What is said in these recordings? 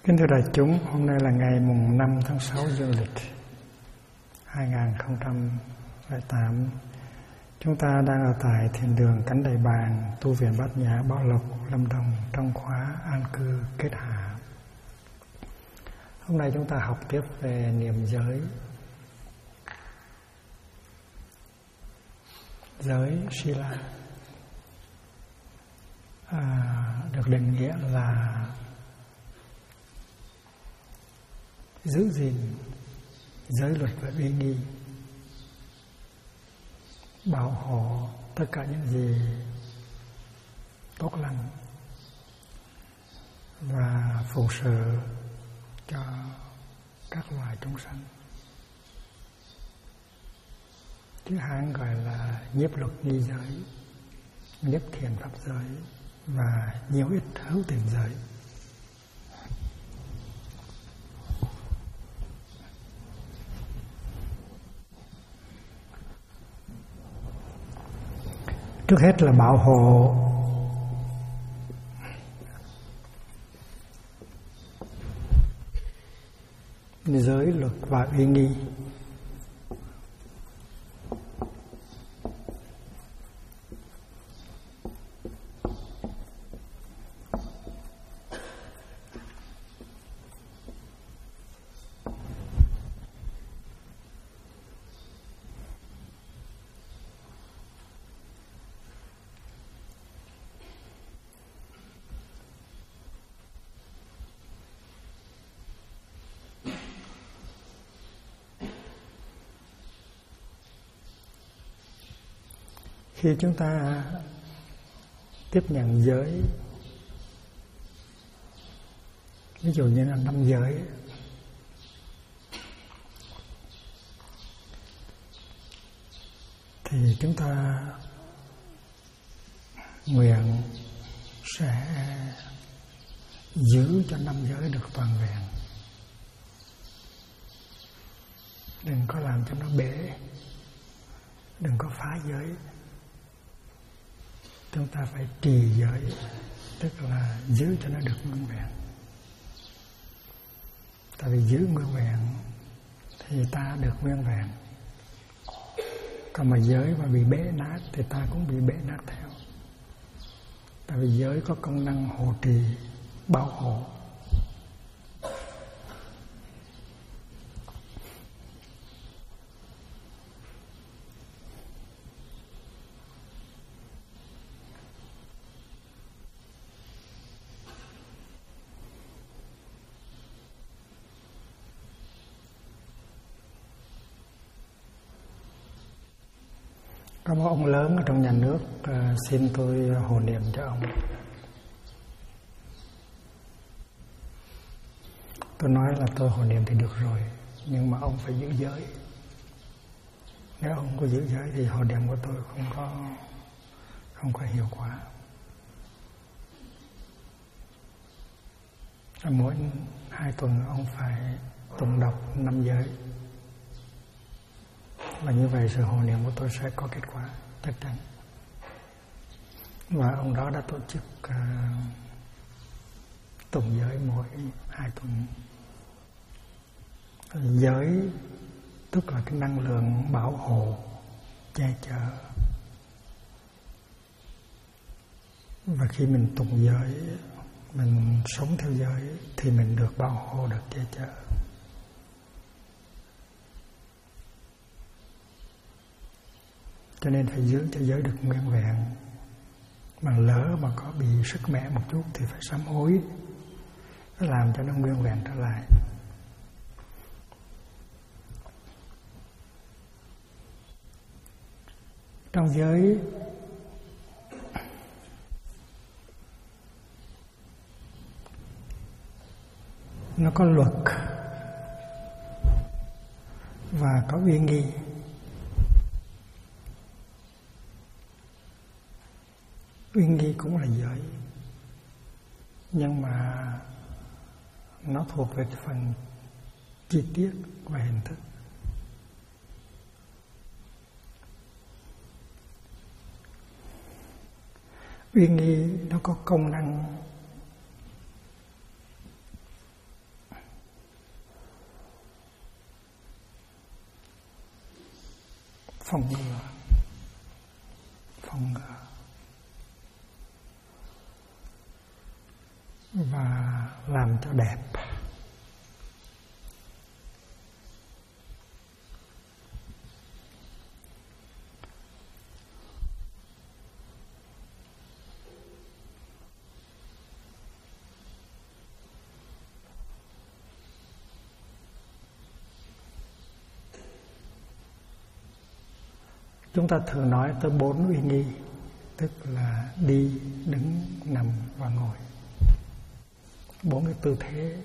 Kính thưa đại chúng, hôm nay là ngày mùng 5 tháng 6 dương lịch 2008. Chúng ta đang ở tại thiền đường Cánh Đầy Bàn, tu viện Bát Nhã, Bảo Lộc, Lâm Đồng trong khóa an cư kết hạ. Hôm nay chúng ta học tiếp về niệm giới. Giới Sila được định nghĩa là giữ gìn giới luật và uy nghi, bảo hộ tất cả những gì tốt lành và phụng sự cho các loài chúng sanh. Tiếng Hán gọi là nhiếp luật nghi giới, nhiếp thiền pháp giới và nhiều ít hữu tình giới. Trước hết là bảo hộ giới luật và uy nghi. Khi chúng ta tiếp nhận giới, ví dụ như là 5 giới, thì chúng ta nguyện sẽ giữ cho 5 giới được toàn vẹn, đừng có làm cho nó bể, đừng có phá giới. Chúng ta phải trì giới, tức là giữ cho nó được nguyên vẹn. Tại vì giữ nguyên vẹn thì ta được nguyên vẹn. Còn mà giới mà bị bể nát thì ta cũng bị bể nát theo. Tại vì giới có công năng hộ trì, bảo hộ. Có một ông lớn ở trong nhà nước xin tôi hộ niệm cho ông. Tôi nói là tôi hộ niệm thì được rồi, nhưng mà ông phải giữ giới. Nếu ông không có giữ giới thì hộ niệm của tôi không có hiệu quả. Mỗi 2 tuần ông phải tụng đọc 5 giới. Và như vậy sự hộ niệm của tôi sẽ có kết quả chắc chắn. Và ông đó đã tổ chức tụng giới mỗi 2 tuần. Giới tức là cái năng lượng bảo hộ, che chở. Và khi mình tụng giới, mình sống theo giới thì mình được bảo hộ, được che chở. Cho nên phải giữ cho giới được nguyên vẹn. Mà lỡ mà có bị sức mẻ một chút thì phải sám hối, nó làm cho nó nguyên vẹn trở lại. Trong giới nó có luật và có uy nghi. Uy nghi cũng là giới, nhưng mà nó thuộc về cái phần chi tiết và hình thức. Uy nghi nó có công năng phòng ngừa và làm cho đẹp. Chúng ta thường nói tới 4 uy nghi, tức là đi, đứng, nằm và ngồi. 4 cái tư thế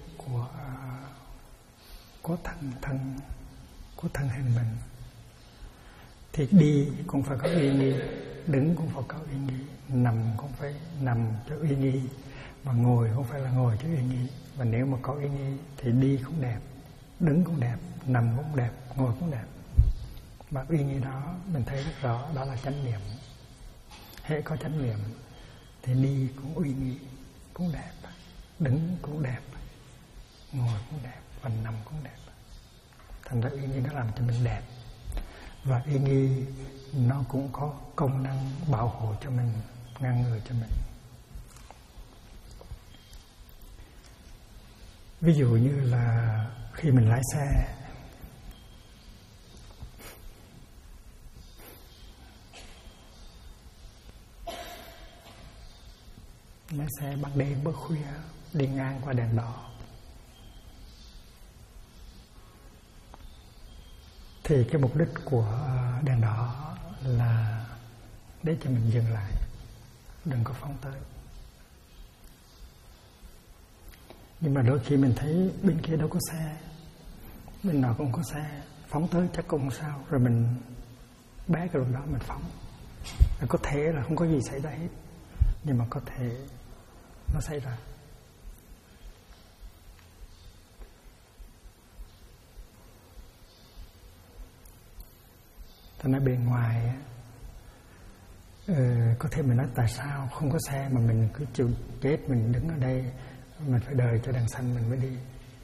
của thân hình mình. Thì đi cũng phải có uy nghi, đứng cũng phải có uy nghi, nằm cũng phải nằm cho uy nghi, và ngồi cũng phải là ngồi cho uy nghi. Và nếu mà có uy nghi thì đi cũng đẹp, đứng cũng đẹp, nằm cũng đẹp, ngồi cũng đẹp. Và uy nghi đó mình thấy rất rõ, đó là chánh niệm. Hễ có chánh niệm thì đi cũng uy nghi, cũng đẹp, đứng cũng đẹp, ngồi cũng đẹp, và nằm cũng đẹp. Thành ra uy nghi nó làm cho mình đẹp. Và uy nghi nó cũng có công năng bảo hộ cho mình, ngăn ngừa cho mình. Ví dụ như là khi mình lái xe, lái xe ban đêm bữa khuya đi ngang qua đèn đỏ, thì cái mục đích của đèn đỏ là để cho mình dừng lại, đừng có phóng tới. Nhưng mà đôi khi mình thấy bên kia đâu có xe, bên nào cũng có xe, phóng tới chắc cũng không sao, rồi mình bé cái lúc đó mình phóng. Rồi có thể là không có gì xảy ra hết, nhưng mà có thể nó xảy ra. Thành ra bên ngoài có thể mình nói tại sao không có xe mà mình cứ chịu chết, mình đứng ở đây, mình phải đợi cho đèn xanh mình mới đi.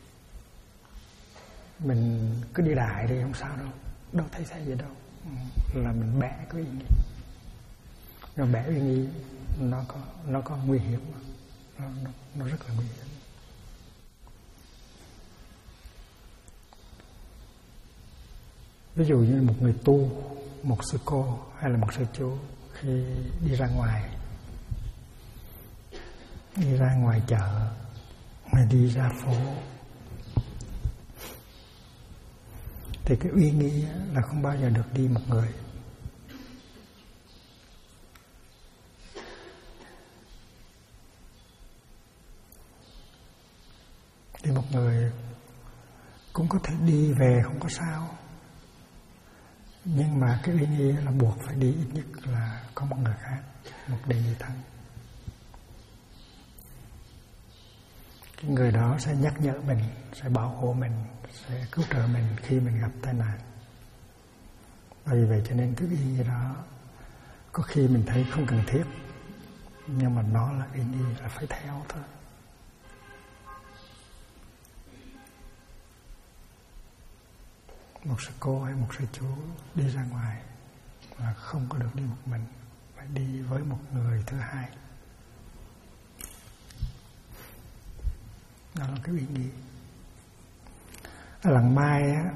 Mình cứ đi đại đi không sao đâu, đâu thấy xe gì đâu. Là mình bẻ cái uy nghi. Rồi bẻ uy nghi nó có nguy hiểm, nó rất là nguy hiểm. Ví dụ như một người tu, một sư cô hay là một sư chú khi đi ra ngoài chợ, hay đi ra phố, thì cái uy nghi là không bao giờ được đi một người. Đi một người cũng có thể đi về không có sao, nhưng mà cái uy nghi là buộc phải đi ít nhất là có một người khác, một đệ nhị thân. Cái người đó sẽ nhắc nhở mình, sẽ bảo hộ mình, sẽ cứu trợ mình khi mình gặp tai nạn. Vì vậy cho nên cái uy nghi đó có khi mình thấy không cần thiết, nhưng mà nó là uy nghi, là phải theo thôi. Một sư cô hay một sư chú đi ra ngoài là không có được đi một mình, phải đi với một người thứ hai. Đó là cái uy nghi. Ở Làng Mai á,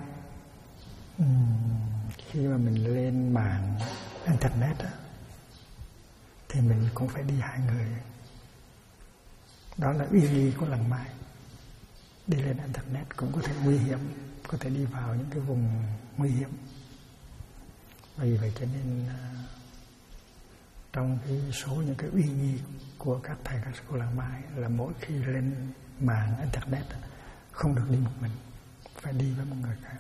khi mà mình lên mạng internet á, thì mình cũng phải đi 2 người. Đó là uy nghi của Làng Mai. Đi lên internet cũng có thể nguy hiểm, có thể đi vào những cái vùng nguy hiểm. Vì vậy cho nên trong cái số những cái uy nghi của các thầy các sư cô Làng Mai là mỗi khi lên mạng internet không được đi một mình, phải đi với một người khác.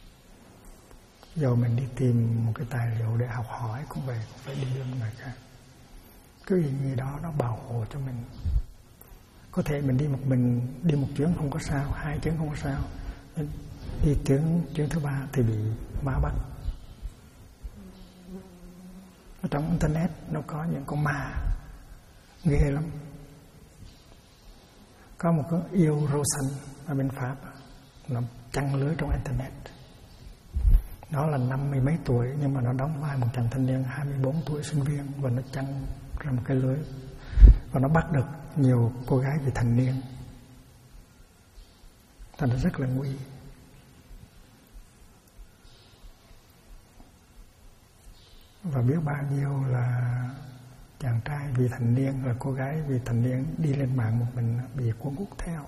Dù mình đi tìm một cái tài liệu để học hỏi cũng vậy, cũng phải đi với một người khác. Cái uy nghi đó nó bảo hộ cho mình. Có thể mình đi một chuyến không có sao, 2 chuyến không có sao, đi chuyến thứ 3 thì bị ma bắt. Ở trong internet nó có những con ma ghê lắm. Có một cái yêu rô xanh ở bên Pháp, nó chăn lưới trong internet. Nó là 50 mấy tuổi, nhưng mà nó đóng vai một chàng thanh niên 24 tuổi sinh viên, và nó chăn ra một cái lưới, và nó bắt được nhiều cô gái vị thành niên. Thành ra rất là nguy. Và biết bao nhiêu là chàng trai vị thành niên và cô gái vị thành niên đi lên mạng một mình bị cuốn hút theo.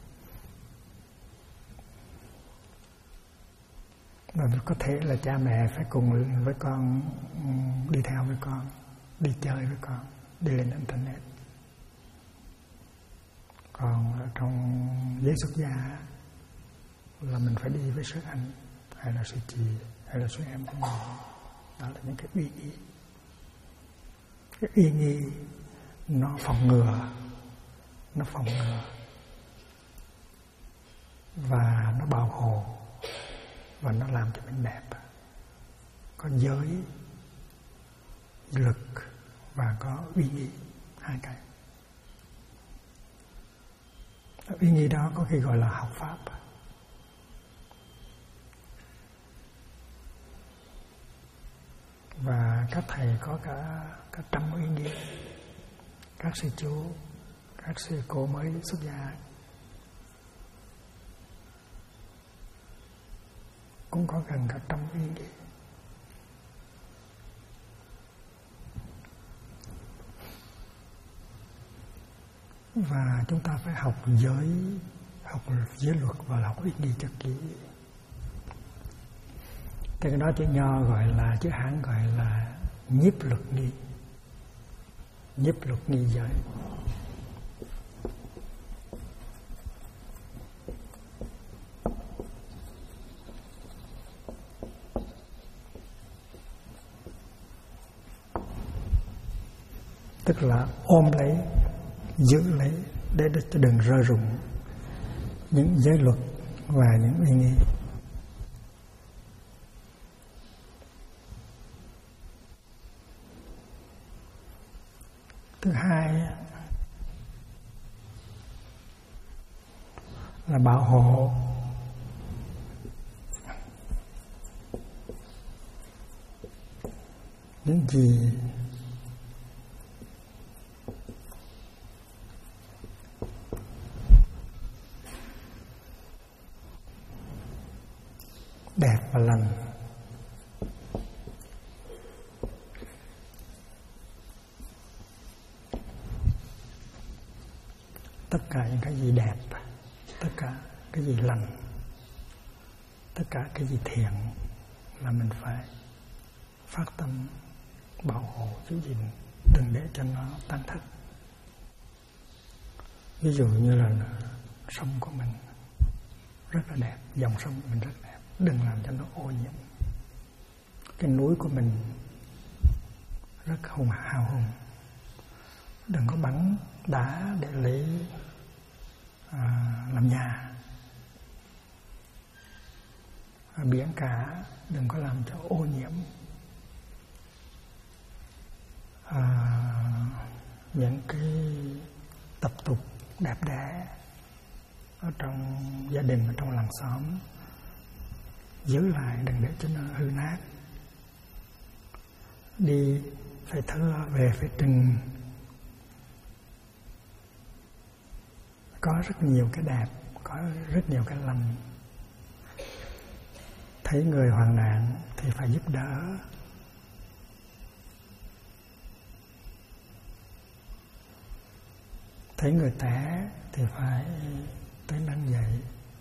Và có thể là cha mẹ phải cùng với con, đi theo với con, đi chơi với con, đi lên internet. Còn ở trong giới xuất gia là mình phải đi với sư anh, hay là sư chị, hay là sư em của mình. Đó là những cái uy nghi. Cái uy nghi nó phòng ngừa, và nó bảo hộ, và nó làm cho mình đẹp. Có giới lực và có uy nghi, hai cái. Uy nghi đó có khi gọi là học pháp. Và các thầy có cả trăm uy nghi. Các sư chú, các sư cô mới xuất gia cũng có gần cả trăm uy nghi. Và chúng ta phải học giới luật và học uy nghi cho kỹ. Thì cái đó chữ Nho gọi là, chữ Hán gọi là nhiếp luật nghi. Nhiếp luật nghi giới. Tức là ôm lấy, giữ lấy để cho đừng rơi rụng những giới luật và những uy nghi. Thứ hai là bảo hộ những gì đẹp và lành. Tất cả những cái gì đẹp, tất cả cái gì lành, tất cả cái gì thiện là mình phải phát tâm bảo hộ, giữ gìn, đừng để cho nó tan thất. Ví dụ như là sông của mình rất là đẹp, dòng sông của mình rất đẹp, đừng làm cho nó ô nhiễm. Cái núi của mình rất hào hùng, đừng có bắn đá để lấy làm nhà. Biển cả đừng có làm cho ô nhiễm. Những cái tập tục đẹp đẽ ở trong gia đình, ở trong làng xóm giữ lại, đừng để cho nó hư nát. Đi phải thưa, về phải trình. Có rất nhiều cái đẹp, có rất nhiều cái lành. Thấy người hoạn nạn thì phải giúp đỡ. Thấy người té thì phải tới nâng dậy.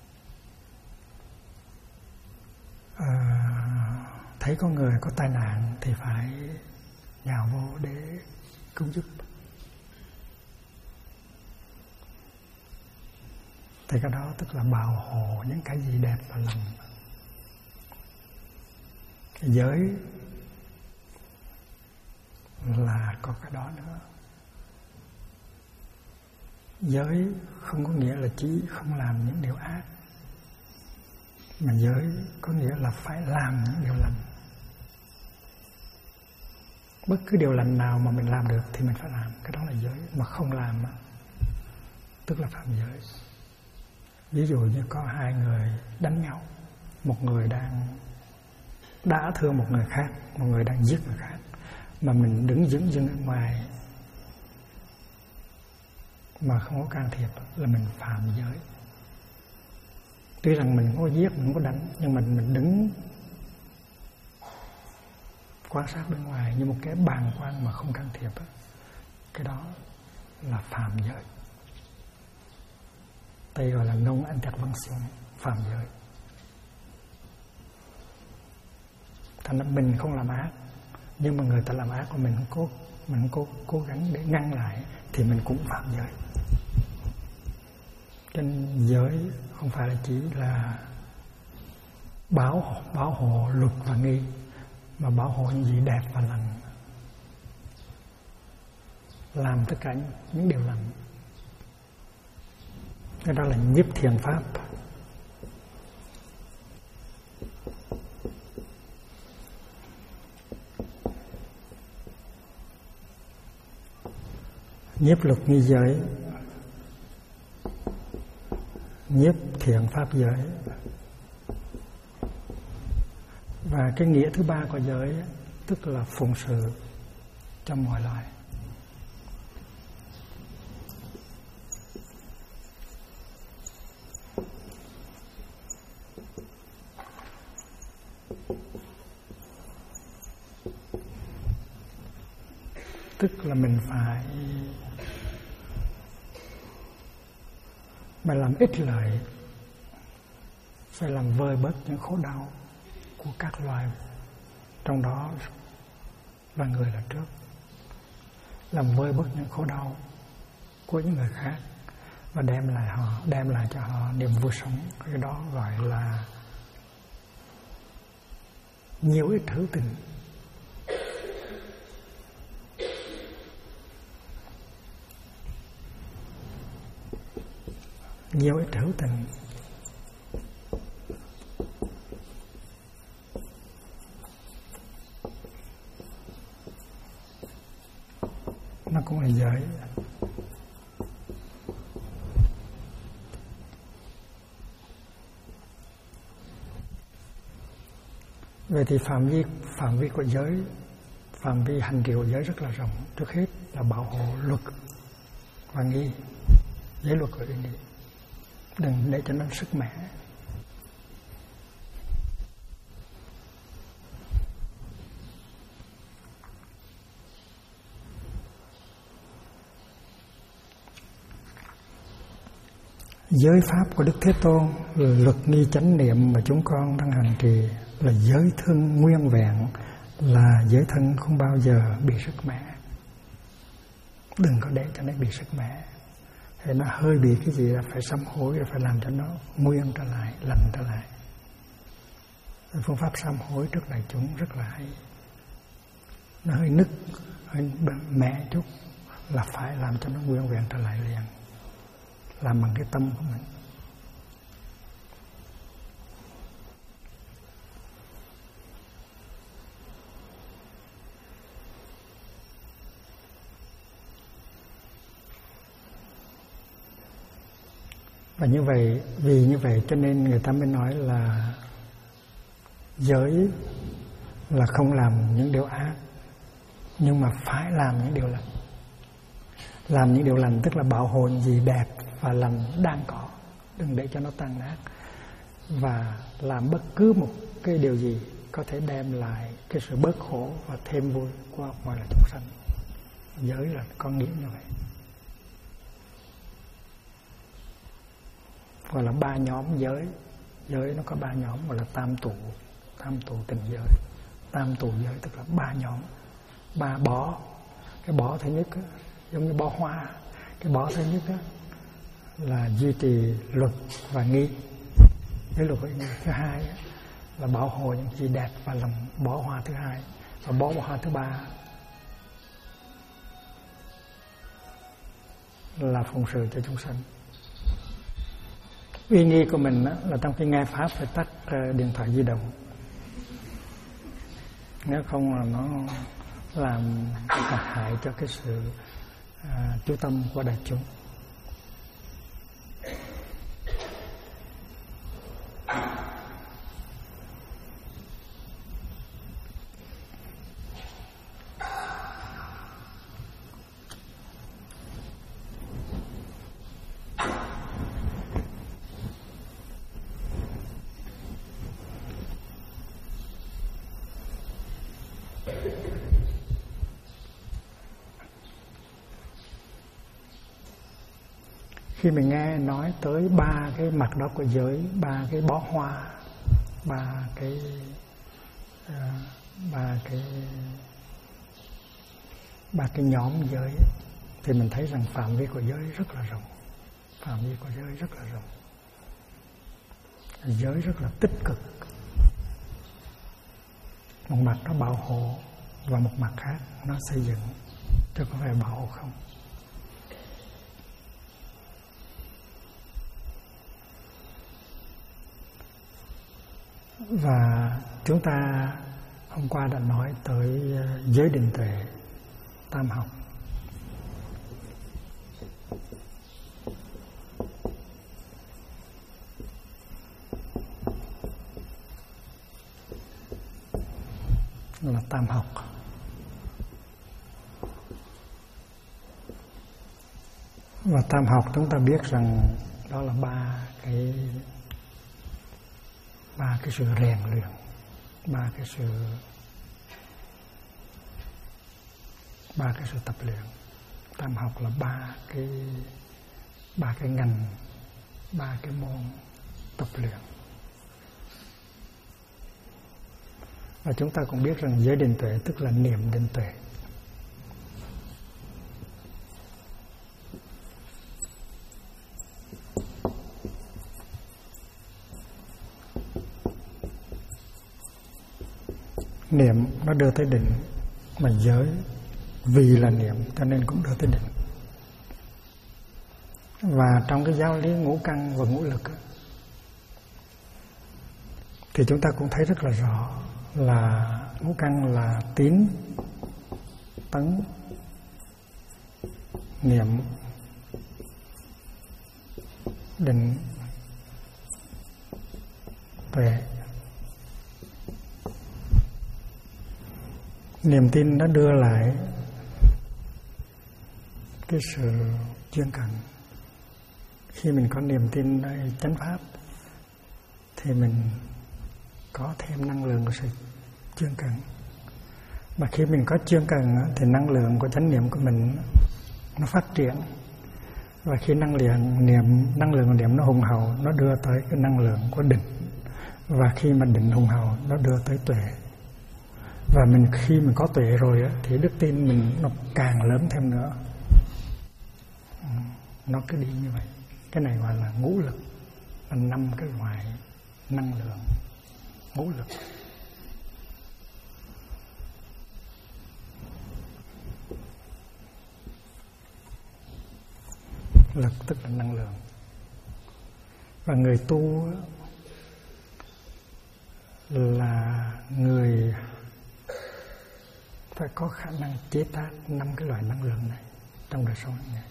Thấy có người có tai nạn thì phải nhào vô để cứu giúp. Thì cái đó tức là bảo hộ những cái gì đẹp và lành. Cái giới là có cái đó nữa. Giới không có nghĩa là chỉ không làm những điều ác, mà giới có nghĩa là phải làm những điều lành. Bất cứ điều lành nào mà mình làm được thì mình phải làm, cái đó là giới. Mà không làm tức là phạm giới. Ví dụ như có hai người đánh nhau, một người đang đã thương một người khác, một người đang giết người khác, mà mình đứng dửng dưng ở ngoài mà không có can thiệp là mình phạm giới. Tuy rằng mình không có giết, mình không có đánh, nhưng mình đứng quan sát bên ngoài như một cái bàng quan mà không can thiệp, cái đó là phạm giới. Đây gọi là non intervention, phạm giới. Thành ra mình không làm ác, nhưng mà người ta làm ác của mình không cố gắng để ngăn lại thì mình cũng phạm giới. Cho nên giới không phải là chỉ là bảo hộ luật và nghi, mà bảo hộ những gì đẹp và lành, làm tất cả những điều lành. Cái đó là nhiếp thiền pháp. Nhiếp luật nghi giới, nhiếp thiện pháp giới. Và cái nghĩa thứ ba của giới tức là phụng sự cho mọi loài. Tức là mình phải làm ích lợi, phải làm vơi bớt những khổ đau của các loài, trong đó là người là trước. Làm vơi bớt những khổ đau của những người khác và đem lại cho họ niềm vui sống. Cái đó gọi là nhiều ít hữu tình. Nhiều ít hữu tình. Nó cũng là giới. Vậy thì phạm vi của giới, phạm vi hành trì của giới rất là rộng. Trước hết là bảo hộ luật và nghi, giới luật và nghi. Đừng để cho nó sức mẻ. Giới pháp của Đức Thế Tôn, luật nghi chánh niệm mà chúng con đang hành trì là giới thân nguyên vẹn, là giới thân không bao giờ bị sức mẻ. Đừng có để cho nó bị sức mẻ. Thì nó hơi bị cái gì là phải sám hối, rồi phải làm cho nó nguyên trở lại, lành trở lại. Phương pháp sám hối trước đại chúng rất là hay. Nó hơi nứt, hơi mẻ chút là phải làm cho nó nguyên vẹn trở lại liền. Làm bằng cái tâm của mình. Và như vậy, vì như vậy cho nên người ta mới nói là giới là không làm những điều ác, nhưng mà phải làm những điều lành. Làm những điều lành tức là bảo hộ những gì đẹp và lành đang có, đừng để cho nó tan nát. Và làm bất cứ một cái điều gì có thể đem lại cái sự bớt khổ và thêm vui của mọi loài chúng sanh. Giới là có nghĩa như vậy. Gọi là 3 nhóm giới. Giới nó có 3 nhóm gọi là tam tụ tình giới. Tam tụ giới tức là 3 nhóm, 3 bó. Cái bó thứ nhất giống như bó hoa. Cái bó thứ nhất là duy trì luật và nghi, cái luật và nghi. Thứ hai là bảo hộ những gì đẹp và làm bó hoa thứ hai. Và bó hoa thứ ba là phụng sự cho chúng sanh. Uy nghi của mình là trong khi nghe pháp phải tắt điện thoại di động, nếu không là nó làm hại cho cái sự chú tâm của đại chúng. Khi mình nghe nói tới ba cái mặt đó của giới, ba cái bó hoa, ba cái nhóm giới, thì mình thấy rằng phạm vi của giới rất là rộng. Phạm vi của giới rất là rộng. Giới rất là tích cực. Một mặt nó bảo hộ và một mặt khác nó xây dựng, chứ không phải bảo hộ không. Và chúng ta hôm qua đã nói tới giới định tuệ, tam học. Là tam học. Và tam học chúng ta biết rằng đó là ba cái sự rèn luyện, ba cái sự tập luyện. Tam học là ba cái ngành, ba cái môn tập luyện. Và chúng ta cũng biết rằng giới định tuệ tức là niệm định tuệ. Niệm nó đưa tới định, mà giới vì là niệm cho nên cũng đưa tới định. Và trong cái giáo lý ngũ căn và ngũ lực thì chúng ta cũng thấy rất là rõ là ngũ căn là tín, tấn, niệm, định, tuệ. Niềm tin nó đưa lại cái sự chuyên cần. Khi mình có niềm tin nơi chánh pháp thì mình có thêm năng lượng của sự chuyên cần. Mà khi mình có chuyên cần thì năng lượng của chánh niệm của mình nó phát triển. Và khi năng lượng của niệm nó hùng hậu, nó đưa tới cái năng lượng của định. Và khi mà định hùng hậu, nó đưa tới tuệ. Và khi mình có tuệ rồi thì đức tin mình nó càng lớn thêm nữa. Nó cứ đi như vậy. Cái này gọi là ngũ lực, là 5 cái loại năng lượng ngũ lực. Lực tức là năng lượng. Và người tu là người phải có khả năng chế tác 5 cái loại năng lượng này trong đời sống này.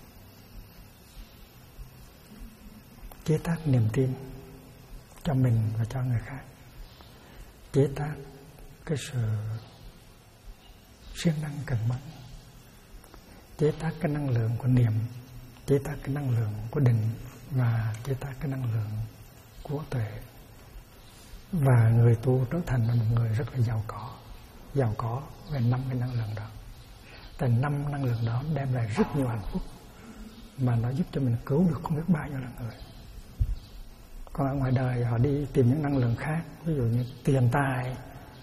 Chế tác niềm tin cho mình và cho người khác. Chế tác cái sự siêng năng cần mẫn. Chế tác cái năng lượng của niệm. Chế tác cái năng lượng của định. Và chế tác cái năng lượng của tuệ. Và người tu trở thành là một người rất là giàu có về 5 cái năng lượng đó. Tại 5 năng lượng đó đem lại rất nhiều hạnh phúc, mà nó giúp cho mình cứu được không biết bao nhiêu là người. Còn ở ngoài đời họ đi tìm những năng lượng khác, ví dụ như tiền tài,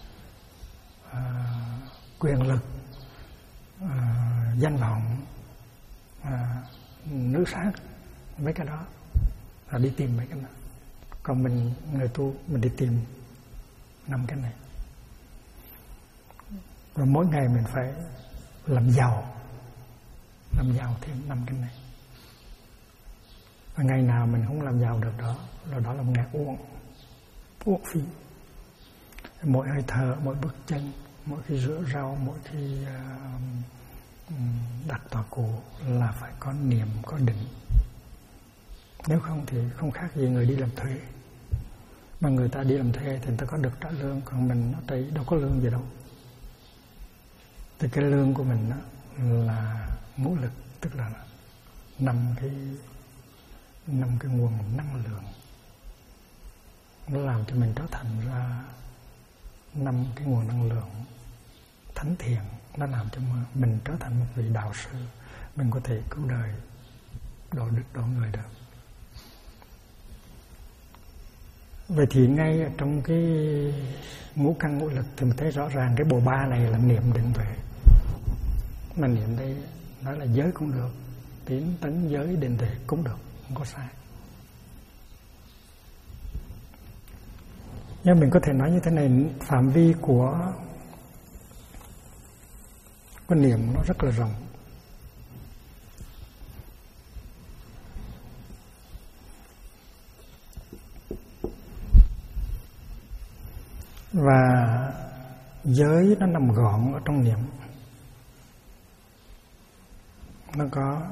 quyền lực, danh vọng, nữ sắc, mấy cái đó họ đi tìm mấy cái đó. Còn mình, người tu, mình đi tìm 5 cái này. Và mỗi ngày mình phải làm giàu thêm 5 cái này. Và ngày nào mình không làm giàu được đó là một ngày uổng phí. Mỗi hơi thở, mỗi bước chân, mỗi khi rửa rau, mỗi khi đặt tọa cụ là phải có niệm, có định. Nếu không thì không khác gì người đi làm thuê. Mà người ta đi làm thuê thì người ta có được trả lương, còn mình ở đây đâu có lương gì đâu. Thì cái lương của mình đó là ngũ lực, tức là 5 cái nguồn năng lượng. Nó làm cho mình trở thành ra 5 cái nguồn năng lượng thánh thiện. Nó làm cho mình trở thành một vị đạo sư. Mình có thể cứu đời độ đức độ người được. Vậy thì ngay trong cái ngũ căn ngũ lực thì mình thấy rõ ràng cái bộ ba này là niệm định tuệ. Mà niệm đây nói là giới cũng được, tín tấn giới định tuệ cũng được, không có sai. Nhưng mình có thể nói như thế này, phạm vi của niệm nó rất là rộng. Và giới nó nằm gọn ở trong niệm. Nó có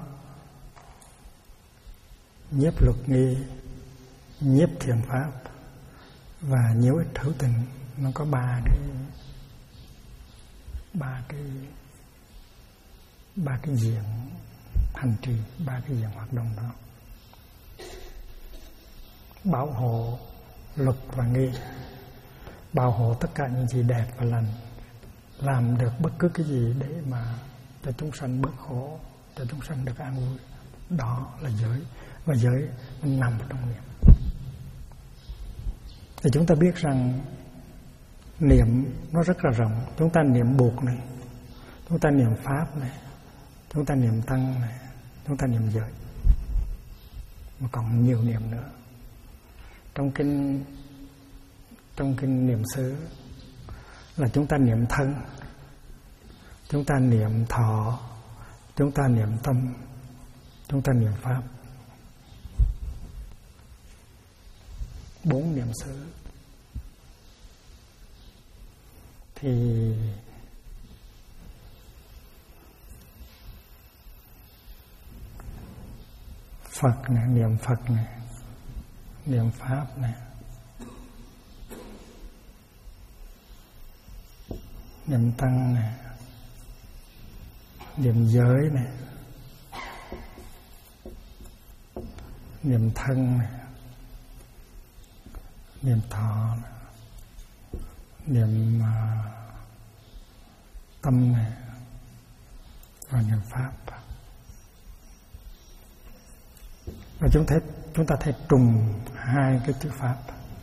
nhiếp luật nghi, nhiếp thiện pháp và nhiễu ích hữu tình. Nó có ba cái diện hành trì, ba cái diện hoạt động đó. Bảo hộ luật và nghi, bảo hộ tất cả những gì đẹp và lành, làm được bất cứ cái gì để mà cho chúng sanh bớt khổ, cho chúng sanh được an vui. Đó là giới. Và giới nằm trong niệm. Thì chúng ta biết rằng niệm nó rất là rộng. Chúng ta niệm buộc này, chúng ta niệm pháp này, chúng ta niệm tăng này, chúng ta niệm giới, mà còn nhiều niệm nữa. Trong kinh niệm xứ là chúng ta niệm thân, chúng ta niệm thọ, chúng ta niệm tâm, chúng ta niệm pháp. 4 niệm xứ. Thì Phật này, niệm Phật này, niệm pháp này, niệm tăng này, niệm giới này, niệm thân này, niệm thọ này, niệm tâm này, và niệm pháp. Và chúng ta thấy trùng hai cái chữ pháp.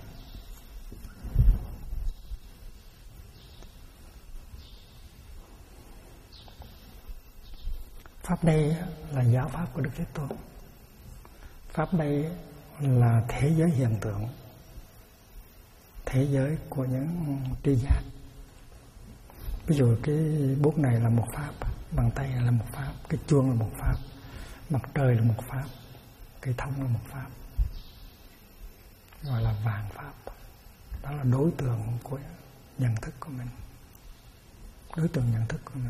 Pháp đây là giáo pháp của Đức Thế Tôn. Pháp đây là thế giới hiện tượng, thế giới của những tri giác. Ví dụ cái bút này là một pháp, bàn tay là một pháp, cái chuông là một pháp, mặt trời là một pháp, cây thông là một pháp, gọi là vạn pháp. Đó là đối tượng của nhận thức của mình, đối tượng nhận thức của mình,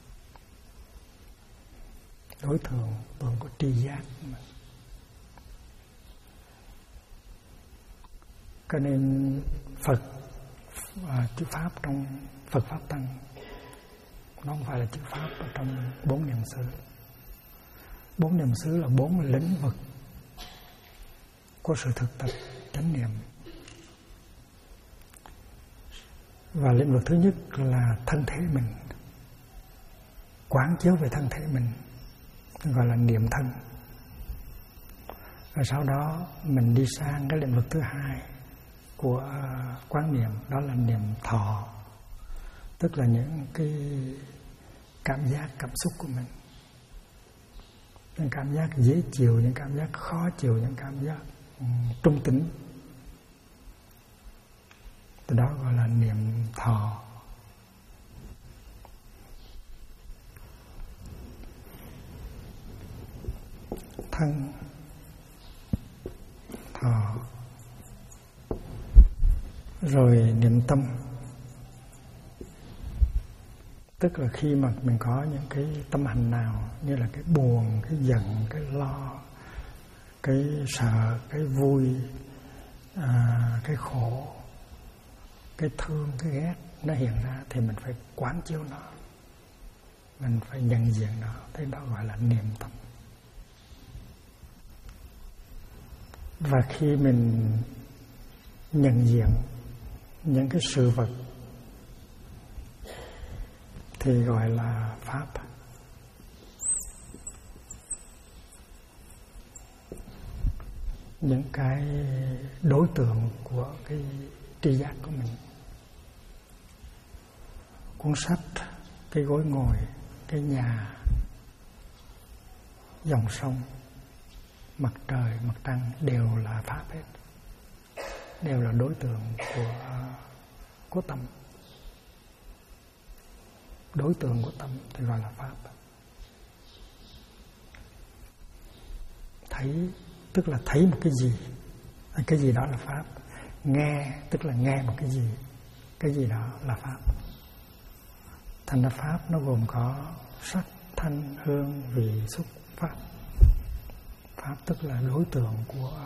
đối tượng của tri giác của mình. Cho nên Phật chữ pháp trong Phật pháp tăng nó không phải là chữ pháp ở trong 4 niệm xứ. 4 niệm xứ là 4 lĩnh vực của sự thực tập chánh niệm. Và lĩnh vực thứ nhất là thân thể mình, quán chiếu về thân thể mình, gọi là niệm thân. Rồi sau đó mình đi sang cái lĩnh vực thứ hai của quán niệm, đó là niệm thọ, tức là những cái cảm giác, cảm xúc của mình, những cảm giác dễ chịu, những cảm giác khó chịu, những cảm giác trung tính. Từ đó gọi là niệm thọ. Thân, thọ, rồi niệm tâm, tức là khi mà mình có những cái tâm hành nào, như là cái buồn, cái giận, cái lo, cái sợ, cái vui, cái khổ, cái thương, cái ghét nó hiện ra, thì mình phải quán chiếu nó, mình phải nhận diện nó. Thế đó gọi là niệm tâm. Và khi mình nhận diện những cái sự vật thì gọi là pháp. những cái đối tượng của cái tri giác của mình. Cuốn sách, cái gối ngồi, cái nhà, dòng sông, mặt trời, mặt trăng đều là pháp hết, đều là đối tượng của tâm. Đối tượng của tâm thì gọi là pháp. Thấy tức là thấy một cái gì đó là pháp. Nghe tức là nghe một cái gì đó là pháp. Thành ra pháp nó gồm có sắc, thanh, hương, vị, xúc, pháp. Pháp tức là đối tượng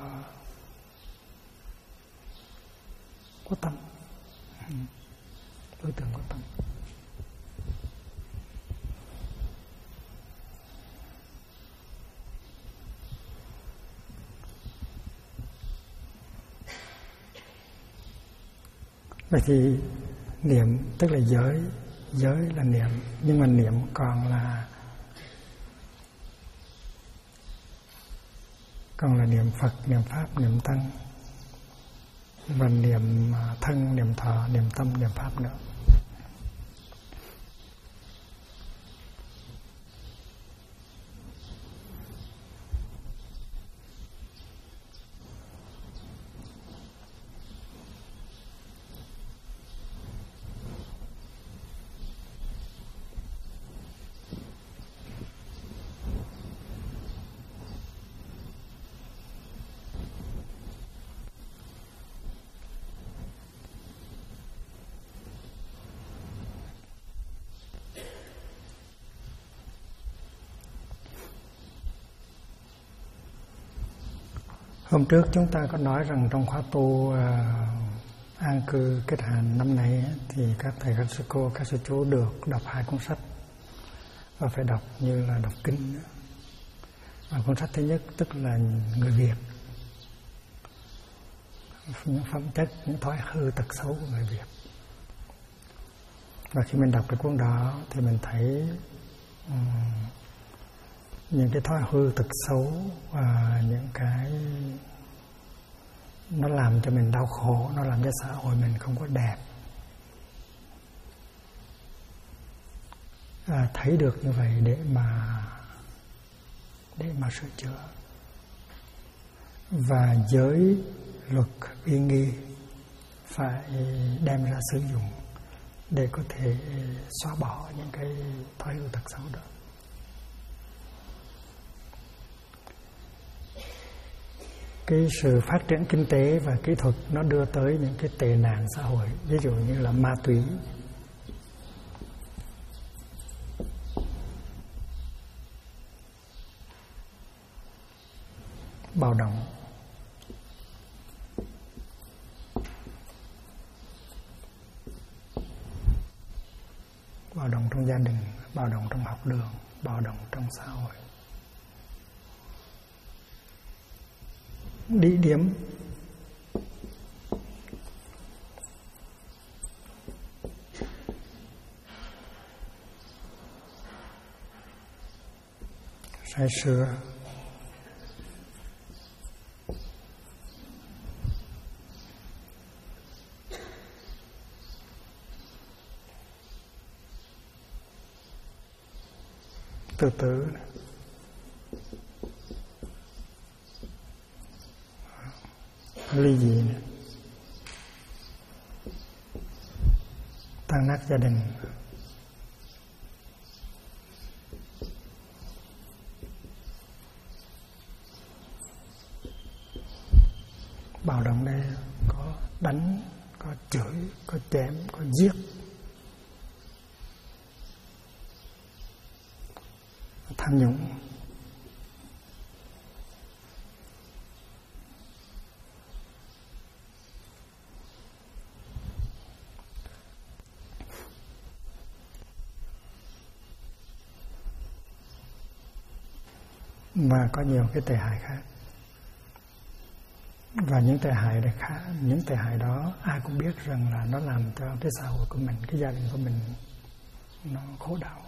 của tâm. Đối tượng của tâm. Vậy thì niệm tức là giới là niệm, nhưng mà niệm còn là niệm Phật, niệm Pháp, niệm Tăng, và niệm thân, niệm thọ, niệm tâm, niệm Pháp nữa. Hôm trước chúng ta có nói rằng trong khóa tu an cư kết hành năm nay thì các thầy, các sư cô, các sư chú được đọc 2 cuốn sách, và phải đọc như là đọc kinh nữa. Và cuốn sách thứ nhất tức là Người Việt, những phẩm chất, những thói hư tật xấu của người Việt. Và khi mình đọc cái cuốn đó thì mình thấy những cái thói hư tật xấu và những cái nó làm cho mình đau khổ, nó làm cho xã hội mình không có đẹp. Thấy được như vậy để mà sửa chữa. Và giới luật uy nghi phải đem ra sử dụng để có thể xóa bỏ những cái thói hư tật xấu đó. Cái sự phát triển kinh tế và kỹ thuật nó đưa tới những cái tệ nạn xã hội, ví dụ như là ma túy, bạo động, bạo động trong gia đình, bạo động trong học đường, bạo động trong xã hội. Địa điểm say sưa, tự tử, ly dị, tan nát gia đình, bạo động đây có đánh, có chửi, có chém, có giết, tham nhũng. Và có nhiều cái tệ hại khác. Và những tệ hại này khác, những tệ hại đó ai cũng biết rằng là nó làm cho cái xã hội của mình, cái gia đình của mình nó khổ đau.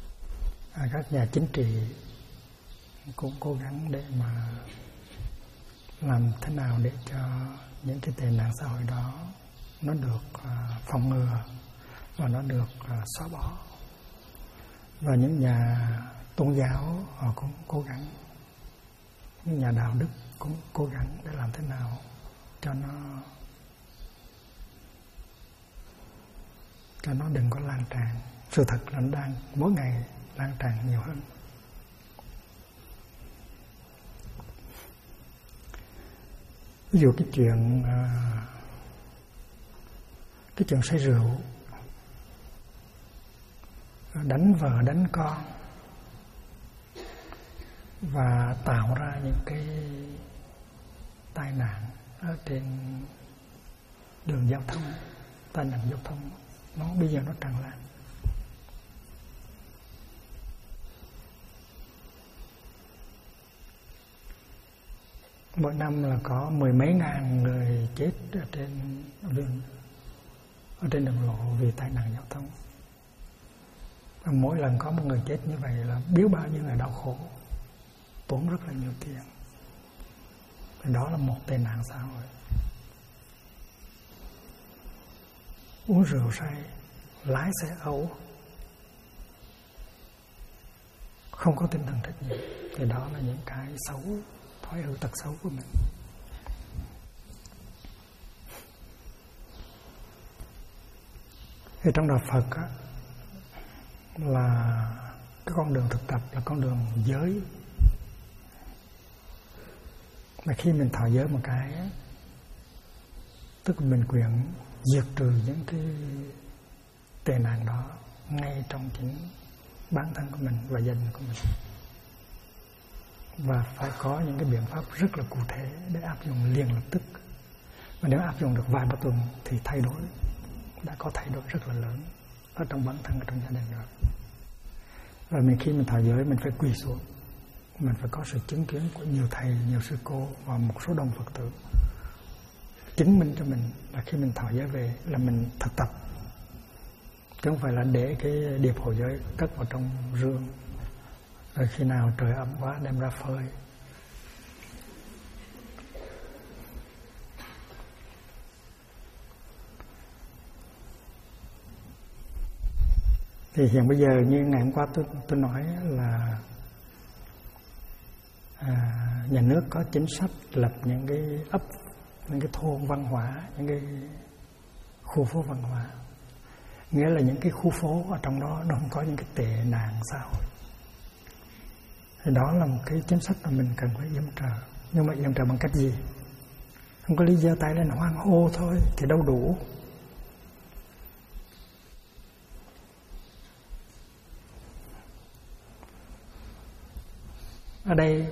Các nhà chính trị cũng cố gắng để mà làm thế nào để cho những cái tệ nạn xã hội đó nó được phòng ngừa và nó được xóa bỏ. Và những nhà tôn giáo họ cũng cố gắng, những nhà đạo đức cũng cố gắng để làm thế nào cho nó đừng có lan tràn. Sự thật là nó đang mỗi ngày lan tràn nhiều hơn. Ví dụ cái chuyện say rượu, đánh vợ đánh con và tạo ra những cái tai nạn ở trên đường giao thông, tai nạn giao thông nó bây giờ nó tràn lan. Mỗi năm là có mười mấy ngàn người chết ở trên đường lộ vì tai nạn giao thông. Và mỗi lần có một người chết như vậy là biết bao nhiêu người đau khổ, tốn rất là nhiều tiền. Thì đó là một tệ nạn xã hội. Uống rượu say, lái xe ẩu, không có tinh thần trách nhiệm, thì đó là những cái xấu, thói hư tật xấu của mình. Thì trong đạo Phật á, là cái con đường thực tập là con đường giới. Mà khi mình thọ giới một cái á, tức là mình quyền diệt trừ những cái tệ nạn đó ngay trong chính bản thân của mình và gia đình của mình. Và phải có những cái biện pháp rất là cụ thể để áp dụng liền lập tức. Và nếu áp dụng được vài ba tuần thì đã có thay đổi rất là lớn ở trong bản thân, ở trong gia đình rồi. Và khi mình thọ giới mình phải quỳ xuống, mình phải có sự chứng kiến của nhiều thầy, nhiều sư cô và một số đông Phật tử chứng minh cho mình là khi mình thọ giới về là mình thực tập, chứ không phải là để cái điệp hộ giới cất vào trong rương rồi khi nào trời ấm quá đem ra phơi. Thì hiện bây giờ như ngày hôm qua tôi nói là nhà nước có chính sách lập những cái ấp, những cái thôn văn hóa, những cái khu phố văn hóa. Nghĩa là những cái khu phố ở trong đó nó không có những cái tệ nạn xã hội. Thì đó là một cái chính sách mà mình cần phải yểm trợ. Nhưng mà yểm trợ bằng cách gì? Không có lý giơ tay lên hoan hô thôi thì đâu đủ. Ở đây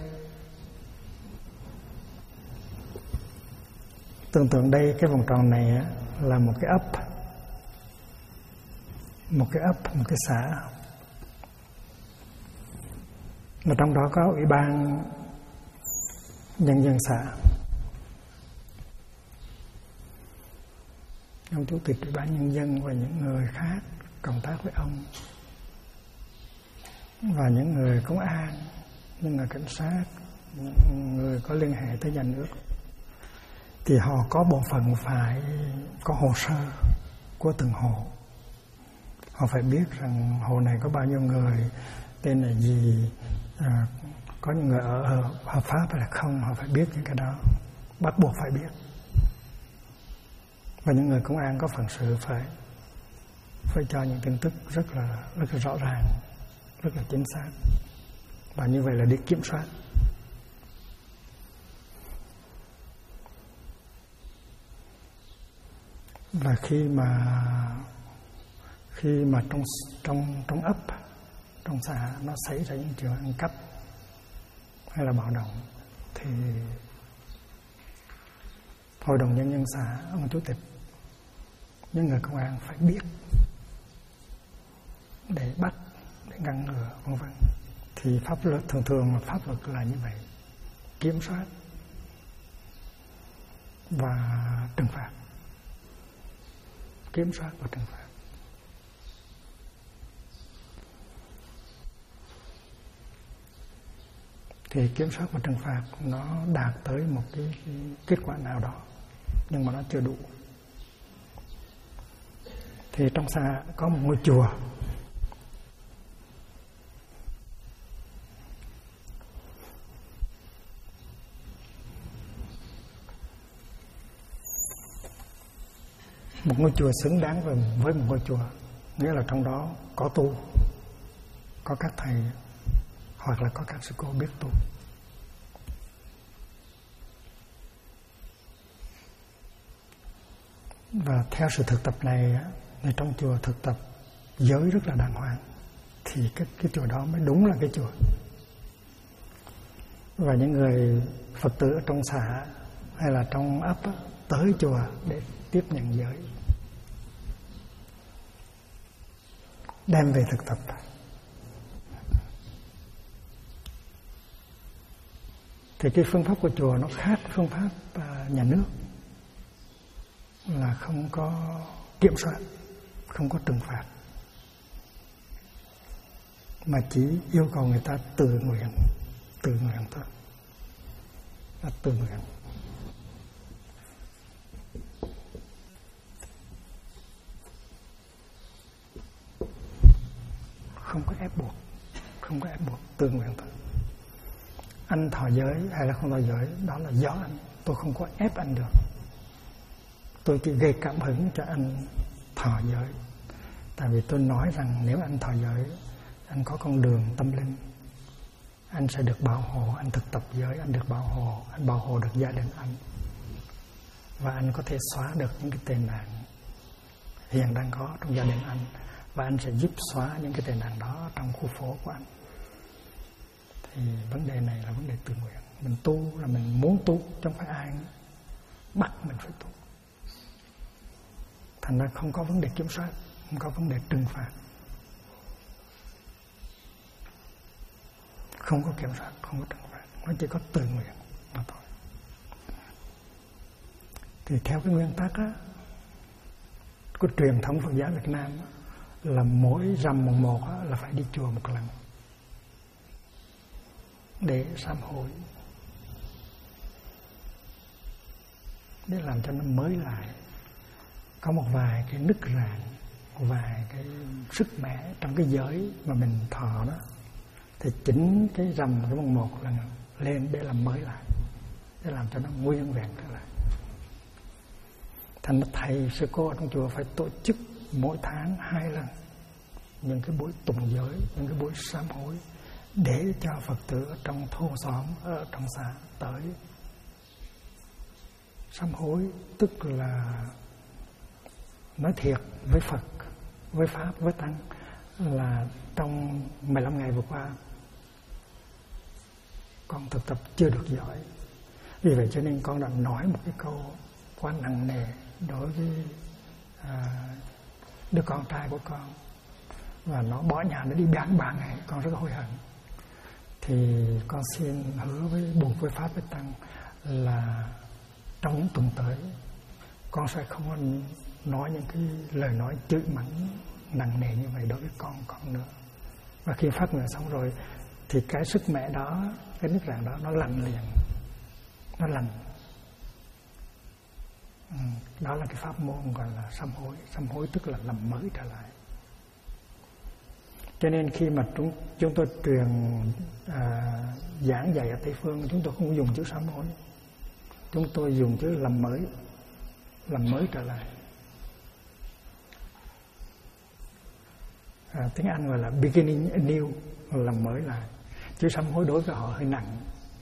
tưởng tượng đây, cái vòng tròn này là một cái ấp, một cái xã, mà trong đó có ủy ban nhân dân xã, ông chủ tịch ủy ban nhân dân và những người khác cộng tác với ông, và những người công an, những người cảnh sát, những người có liên hệ tới nhà nước. Thì họ có bộ phận phải có hồ sơ của từng hộ. Họ phải biết rằng hộ này có bao nhiêu người, tên là gì, có những người ở hợp pháp hay là không, họ phải biết những cái đó, bắt buộc phải biết. Và những người công an có phận sự phải cho những tin tức rất là rõ ràng, rất là chính xác. Và như vậy là để kiểm soát. Và khi mà trong ấp, trong xã nó xảy ra những chuyện ăn cắp hay là bạo động thì hội đồng nhân dân xã, ông chủ tịch, những người công an phải biết để bắt, để ngăn ngừa, vân vân. Thì pháp luật thường là pháp luật là như vậy, kiểm soát và trừng phạt, kiểm soát và trừng phạt. thì kiểm soát và trừng phạt nó đạt tới một cái kết quả nào đó, nhưng mà nó chưa đủ. Thì trong xã có một ngôi chùa, một ngôi chùa xứng đáng với một ngôi chùa, nghĩa là trong đó có tu, có các thầy hoặc là có các sư cô biết tu. Và theo sự thực tập này, người trong chùa thực tập giới rất là đàng hoàng, thì cái chùa đó mới đúng là cái chùa. Và những người Phật tử ở trong xã hay là trong ấp tới chùa để tiếp nhận giới, đem về thực tập. Thì cái phương pháp của chùa nó khác phương pháp nhà nước, là không có kiểm soát, không có trừng phạt, mà chỉ yêu cầu người ta tự nguyện thôi, là tự nguyện. Không có ép buộc, tự nguyện thôi. Anh thọ giới hay là không thọ giới, đó là do anh, tôi không có ép anh được. Tôi chỉ gây cảm hứng cho anh thọ giới. Tại vì tôi nói rằng nếu anh thọ giới, anh có con đường tâm linh, anh sẽ được bảo hộ. Anh thực tập giới, anh được bảo hộ, anh bảo hộ được gia đình anh, và anh có thể xóa được những cái tệ nạn hiện đang có trong gia đình anh, và anh sẽ giúp xóa những cái tệ nạn đó trong khu phố của anh. Thì vấn đề này là vấn đề tự nguyện. Mình tu là mình muốn tu, chứ không phải ai bắt mình phải tu. Thành ra không có vấn đề kiểm soát, không có vấn đề trừng phạt, không có kiểm soát, không có trừng phạt, nó chỉ có tự nguyện mà thôi. Thì theo cái nguyên tắc á, của truyền thống Phật giáo Việt Nam á, là mỗi rằm mùng 1 á, là phải đi chùa một lần để sám hối, để làm cho nó mới lại. Có một vài cái nứt rạn, một vài cái sức mẻ trong cái giới mà mình thọ đó, thì chính cái rằm cái mùng 1 lần lên để làm mới lại, để làm cho nó nguyên vẹn trở lại. Thành ra thầy sư cô ở trong chùa phải tổ chức mỗi tháng 2 lần những cái buổi tụng giới, những cái buổi sám hối, để cho Phật tử ở trong thôn xóm, ở trong xã tới sám hối. Tức là nói thiệt với Phật, với Pháp, với Tăng là trong 15 ngày vừa qua con thực tập chưa được giỏi. Vì vậy cho nên con đã nói một cái câu quá nặng nề đối với đứa con trai của con, và nó bỏ nhà nó đi bán 3 ngày, con rất hối hận. Thì con xin hứa với Bụt, với Pháp, với Tăng là trong những tuần tới con sẽ không có nói những cái lời nói chửi mắng nặng nề như vậy đối với con nữa. Và khi phát nguyện xong rồi thì cái sức mẻ đó, cái nước rạn đó nó lành liền, nó lành. Đó là cái pháp môn gọi là sám hối. Sám hối tức là làm mới trở lại. Cho nên khi mà chúng tôi truyền giảng dạy ở Tây Phương, chúng tôi không dùng chữ sám hối, chúng tôi dùng chữ làm mới trở lại. Tiếng Anh gọi là beginning anew, làm mới lại. Chữ sám hối đối với họ hơi nặng.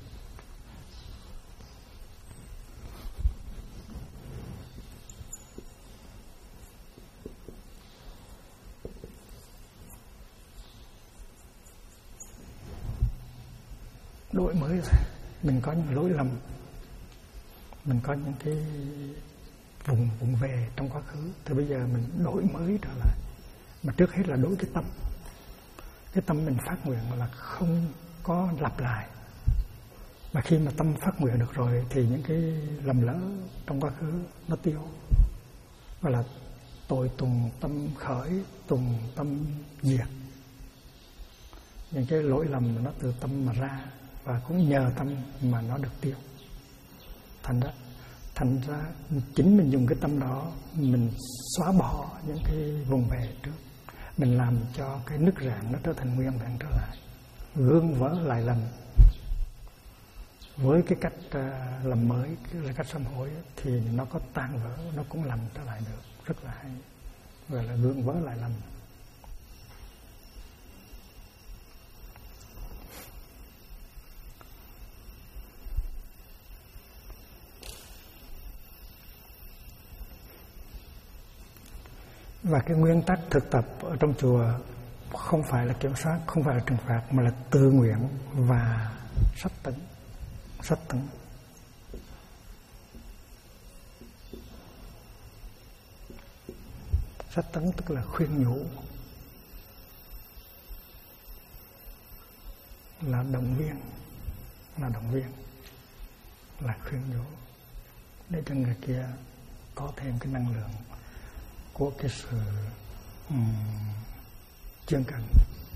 Đổi mới rồi, mình có những lỗi lầm, mình có những cái vùng về trong quá khứ, thì bây giờ mình đổi mới trở lại. Mà trước hết là đổi cái tâm. Cái tâm mình phát nguyện là không có lặp lại. Mà khi mà tâm phát nguyện được rồi thì những cái lầm lỡ trong quá khứ nó tiêu. Gọi là tội tùng tâm khởi, tùng tâm diệt. Những cái lỗi lầm nó từ tâm mà ra, và cũng nhờ tâm mà nó được tiêu. Thành ra chính mình dùng cái tâm đó, mình xóa bỏ những cái vùng về trước, mình làm cho cái nứt rạn nó trở thành nguyên vẹn trở lại, gương vỡ lại lần. Với cái cách làm mới, cái cách sám hối thì nó có tan vỡ, nó cũng lành trở lại được, rất là hay, gọi là gương vỡ lại lành. Và cái nguyên tắc thực tập ở trong chùa không phải là kiểm soát, không phải là trừng phạt, mà là tự nguyện và sách tấn. Sách tấn tức là khuyên nhủ, là động viên, là khuyên nhủ để cho người kia có thêm cái năng lượng của cái sự chuyên cần.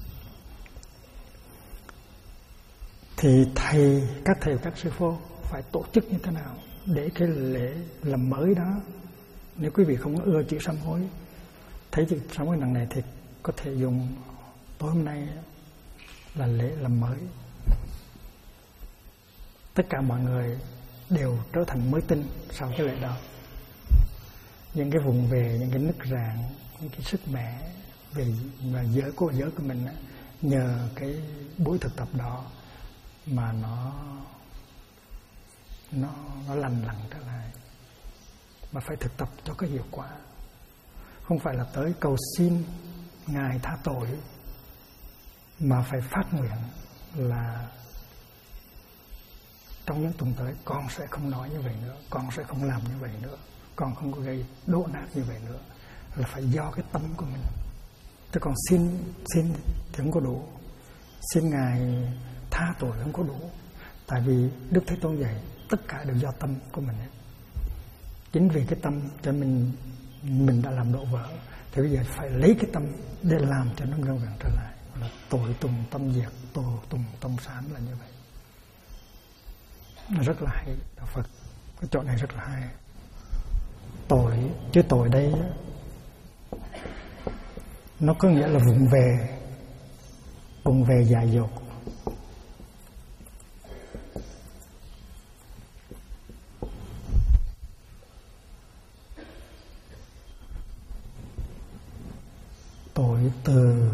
Thì các thầy các sư phụ phải tổ chức như thế nào để cái lễ làm mới đó, nếu quý vị không ưa chữ sám hối, thấy chữ sám hối lần này thì có thể dùng tối hôm nay là lễ làm mới. Tất cả mọi người đều trở thành mới tinh sau cái lễ đó. Những cái vùng về, những cái nứt rạn, những cái sức mẻ về và giới của mình nhờ cái buổi thực tập đó mà nó lành lặn trở lại. Mà phải thực tập cho có hiệu quả, không phải là tới cầu xin Ngài tha tội, mà phải phát nguyện là trong những tuần tới con sẽ không nói như vậy nữa, con sẽ không làm như vậy nữa, con không có gây đổ nát như vậy nữa, là phải do cái tâm của mình. Chứ còn xin thì không có đủ, xin Ngài tha tội không có đủ, tại vì Đức Thế Tôn dạy tất cả đều do tâm của mình hết. Chính vì cái tâm cho mình đã làm đổ vỡ, thì bây giờ phải lấy cái tâm để làm cho nó ngân vẹn trở lại, là tội tùng tâm diệt, tội tùng tâm sám, là như vậy. Nó rất là hay. Đạo Phật cái chỗ này rất là hay. Tội, chứ tội đây nó có nghĩa là vùng về dài dột. Tội từ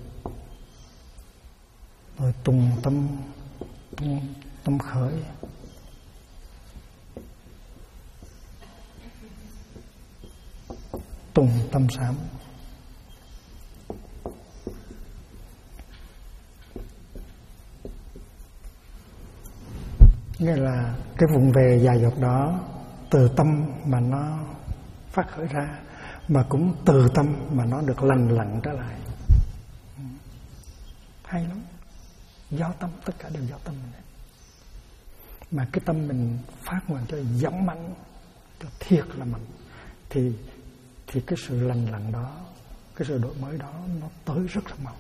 tội tùng tâm khởi, tùng tâm sám. Nghĩa là cái vùng về dài dột đó từ tâm mà nó phát khởi ra, mà cũng từ tâm mà nó được lành lặn trở lại. Hay lắm. Do tâm, tất cả đều do tâm mình. Mà cái tâm mình phát nguyện cho dũng mạnh, cho thiệt là mạnh, thì cái sự lành lặn đó, cái sự đổi mới đó nó tới rất là mau.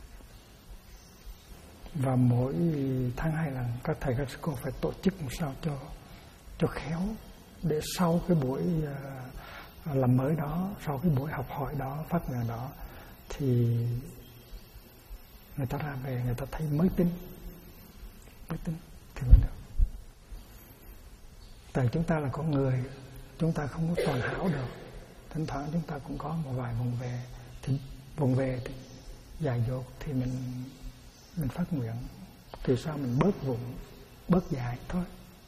Và mỗi tháng 2 lần các thầy các sư cô phải tổ chức làm sao cho khéo, để sau cái buổi làm mới đó, sau cái buổi học hỏi đó, phát nguyện đó, thì người ta ra về, người ta thấy mới tin thì mới được. Tại chúng ta là con người, chúng ta không có toàn hảo được, thỉnh thoảng chúng ta cũng có một vài vùng về thì dài dột, thì mình phát nguyện thì sao mình bớt vùng, bớt dài thôi.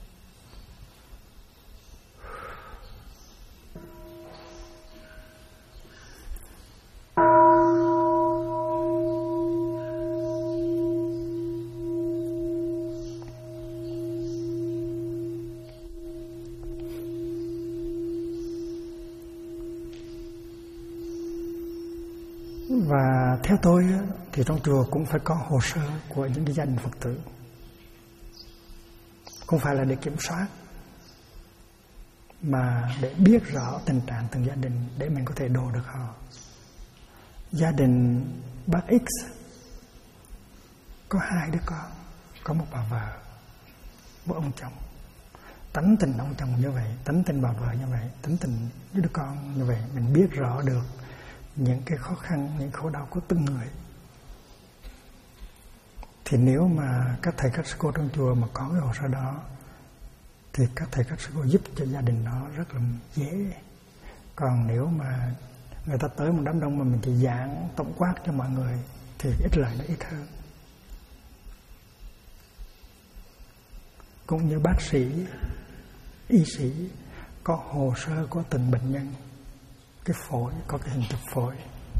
Và theo tôi thì trong chùa cũng phải có hồ sơ của những cái gia đình Phật tử, không phải là để kiểm soát, mà để biết rõ tình trạng từng gia đình để mình có thể độ được họ. Gia đình bác X có 2 đứa con, có một bà vợ, một ông chồng. Tánh tình ông chồng như vậy, tánh tình bà vợ như vậy, tánh tình với đứa con như vậy. Mình biết rõ được những cái khó khăn, những khổ đau của từng người. Thì nếu mà các thầy các sư cô trong chùa mà có cái hồ sơ đó, thì các thầy các sư cô giúp cho gia đình đó rất là dễ. Còn nếu mà người ta tới một đám đông mà mình chỉ giảng tổng quát cho mọi người thì ích lợi nó ít hơn. Cũng như bác sĩ, y sĩ có hồ sơ của từng bệnh nhân, cái phổi, có cái hình chụp phổi.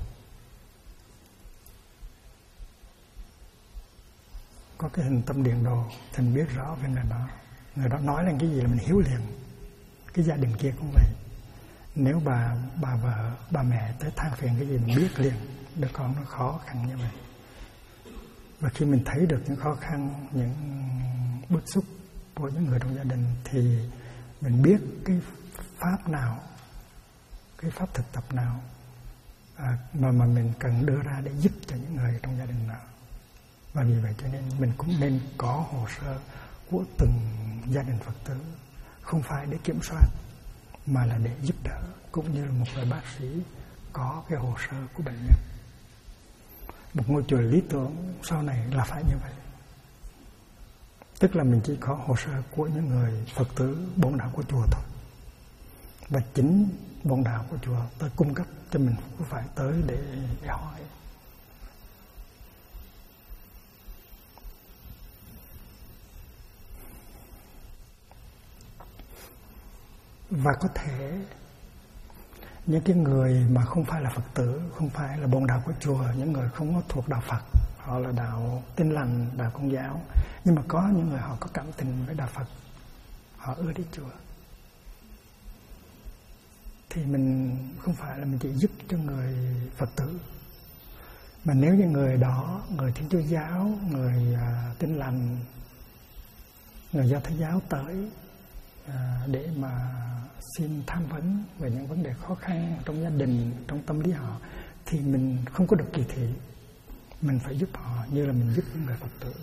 Có cái hình tâm điện đồ thì mình biết rõ về người đó. Người đó nói lên cái gì là mình hiểu liền. Cái gia đình kia cũng vậy. Nếu bà vợ, bà mẹ tới than phiền cái gì mình biết liền. Đứa con nó khó khăn như vậy. Và khi mình thấy được những khó khăn, những bức xúc của những người trong gia đình thì mình biết cái pháp nào, cái pháp thực tập nào mà mình cần đưa ra để giúp cho những người trong gia đình nào. Và vì vậy cho nên mình cũng nên có hồ sơ của từng gia đình Phật tử, không phải để kiểm soát mà là để giúp đỡ, cũng như là một người bác sĩ có cái hồ sơ của bệnh nhân. Một ngôi chùa lý tưởng sau này là phải như vậy. Tức là mình chỉ có hồ sơ của những người Phật tử bổn đạo của chùa thôi. Và chính bổn đạo của chùa tới cung cấp cho mình, cũng phải tới để hỏi. Và có thể những cái người mà không phải là Phật tử, không phải là bổn đạo của chùa, những người không có thuộc đạo Phật, họ là đạo Tin Lành, đạo Công giáo, nhưng mà có những người họ có cảm tình với đạo Phật, họ ưa đi chùa, thì mình không phải là mình chỉ giúp cho người Phật tử, mà nếu như người đó, người Thiên Chúa giáo, người Tin Lành, người Do Thái giáo tới để mà xin tham vấn về những vấn đề khó khăn trong gia đình, trong tâm lý họ, thì mình không có được kỳ thị. Mình phải giúp họ như là mình giúp những người Phật tử.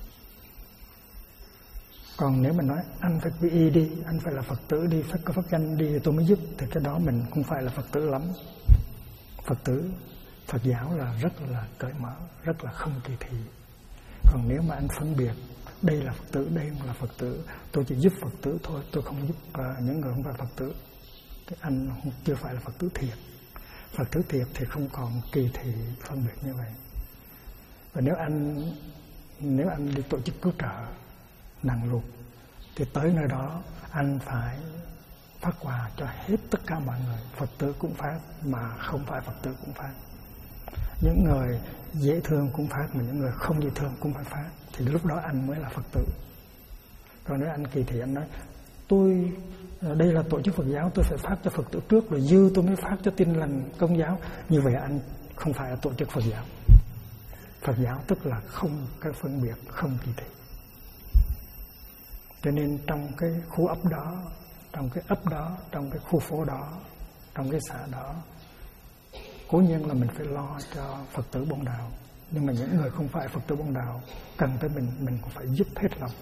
Còn nếu mình nói anh phải quy y đi, anh phải là Phật tử đi, phải có pháp danh đi tôi mới giúp, thì cái đó mình không phải là Phật tử lắm. Phật tử, Phật giáo là rất là cởi mở, rất là không kỳ thị. Còn nếu mà anh phân biệt đây là Phật tử, đây không là Phật tử, tôi chỉ giúp Phật tử thôi, tôi không giúp những người không phải Phật tử, thì anh chưa phải là Phật tử thiệt. Phật tử thiệt thì không còn kỳ thị phân biệt như vậy. Và nếu anh đi tổ chức cứu trợ nặng lụt thì tới nơi đó anh phải phát quà cho hết tất cả mọi người, Phật tử cũng phát mà không phải Phật tử cũng phát. Những người dễ thương cũng phát mà những người không dễ thương cũng phải phát, thì lúc đó anh mới là Phật tử. Còn nếu anh kỳ thị, anh nói tôi đây là tổ chức Phật giáo, tôi phải phát cho Phật tử trước rồi dư tôi mới phát cho Tin Lành, Công giáo, như vậy anh không phải là tổ chức Phật giáo. Phật giáo tức là không cái phân biệt, không kỳ thị. Cho nên trong cái khu ấp đó, trong cái ấp đó, trong cái khu phố đó, trong cái xã đó, cố nhiên là mình phải lo cho Phật tử bổn đạo, nhưng mà những người không phải Phật tử bổn đạo cần tới mình cũng phải giúp hết lòng.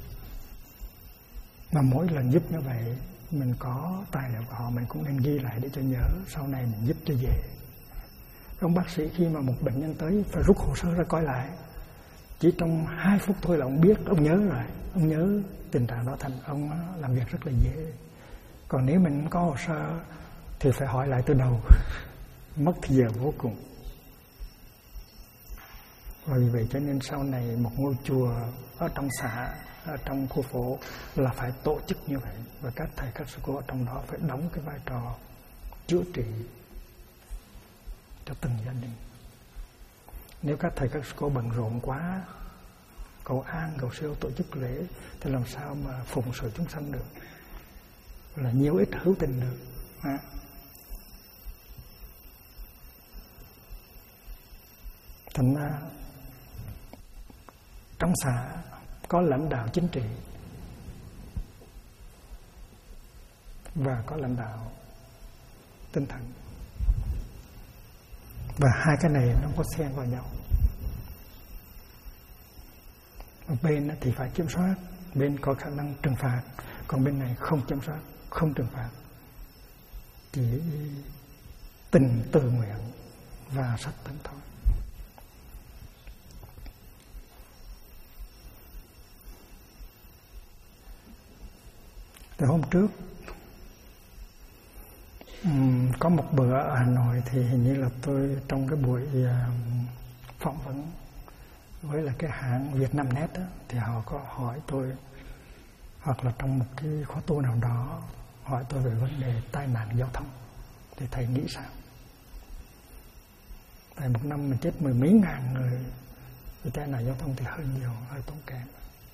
Mà mỗi lần giúp như vậy, mình có tài liệu của họ mình cũng nên ghi lại để cho nhớ, sau này mình giúp cho dễ. Ông bác sĩ khi mà một bệnh nhân tới phải rút hồ sơ ra coi lại, chỉ trong 2 phút thôi là ông biết, ông nhớ rồi, ông nhớ tình trạng đó, thành ông làm việc rất là dễ. Còn nếu mình có hồ sơ thì phải hỏi lại từ đầu, mất thời giờ vô cùng. Và vì vậy cho nên sau này một ngôi chùa ở trong xã, ở trong khu phố là phải tổ chức như vậy, và các thầy các sư cô ở trong đó phải đóng cái vai trò chữa trị cho từng gia đình. Nếu các thầy các sư cô bận rộn quá, cầu an, cầu siêu, tổ chức lễ, thì làm sao mà phụng sự chúng sanh được, là nhiều ít hữu tình được. Thành ra trong xã có lãnh đạo chính trị và có lãnh đạo tinh thần, và hai cái này nó có xen vào nhau. Bên thì phải kiểm soát, bên có khả năng trừng phạt, còn bên này không kiểm soát, không trừng phạt, chỉ tình tự nguyện và sát tấn thôi. Từ hôm trước có một bữa ở Hà Nội thì hình như là tôi trong cái buổi phỏng vấn với là cái hãng Vietnamnet đó, thì họ có hỏi tôi, hoặc là trong một cái khóa tu nào đó hỏi tôi về vấn đề tai nạn giao thông, thì thầy nghĩ sao? Tại một năm mình chết mười mấy ngàn người vì tai nạn giao thông thì hơi nhiều, hơi tốn kém.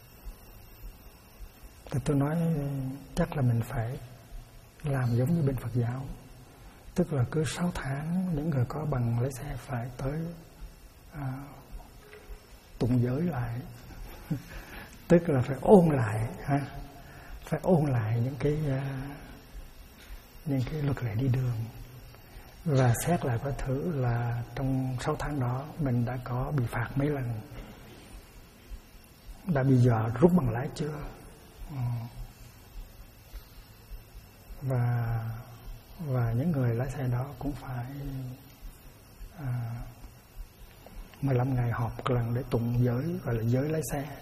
Thì tôi nói chắc là mình phải làm giống như bên Phật giáo, tức là cứ 6 tháng những người có bằng lái xe phải tới tụng giới lại tức là phải ôn lại phải ôn lại những cái luật lệ đi đường và xét lại coi thử là trong 6 tháng đó mình đã có bị phạt mấy lần, đã bị dọa rút bằng lái chưa, và những người lái xe đó cũng phải 15 ngày họp một lần để tụng giới, gọi là giới lái xe.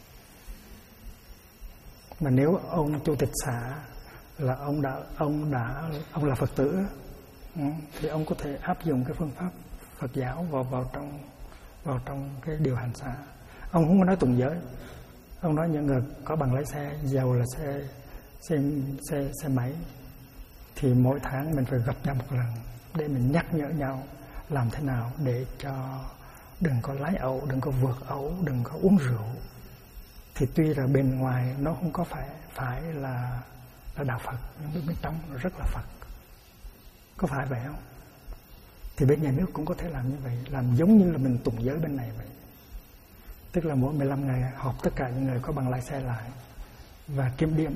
Mà nếu ông chủ tịch xã là ông là Phật tử thì ông có thể áp dụng cái phương pháp Phật giáo vào trong cái điều hành xã. Ông không có nói tụng giới, ông nói những người có bằng lái xe, dầu là xe máy, thì mỗi tháng mình phải gặp nhau một lần để mình nhắc nhở nhau làm thế nào để cho đừng có lái ẩu, đừng có vượt ẩu, đừng có uống rượu. Thì tuy là bên ngoài nó không có phải là đạo Phật, nhưng bên trong nó rất là Phật. Có phải vậy không? Thì bên nhà nước cũng có thể làm như vậy, làm giống như là mình tụng giới bên này vậy. Tức là mỗi 15 ngày họp tất cả những người có bằng lái xe lại và kiểm điểm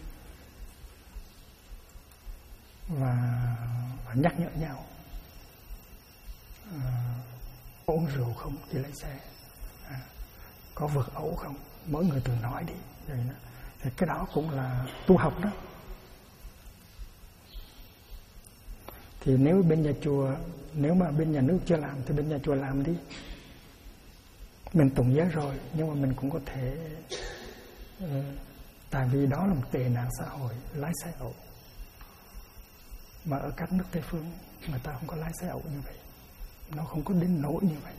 và nhắc nhở nhau uống rượu không khi lái xe, có vượt ẩu không, mỗi người tự nói đi. Vậy đó. Thì cái đó cũng là tu học đó. Thì nếu bên nhà chùa, nếu mà bên nhà nước chưa làm thì bên nhà chùa làm đi. Mình tụng giới rồi nhưng mà mình cũng có thể tại vì đó là một tệ nạn xã hội, lái xe ẩu. Mà ở các nước Tây phương người ta không có lái xe ẩu như vậy, nó không có đến nỗi như vậy.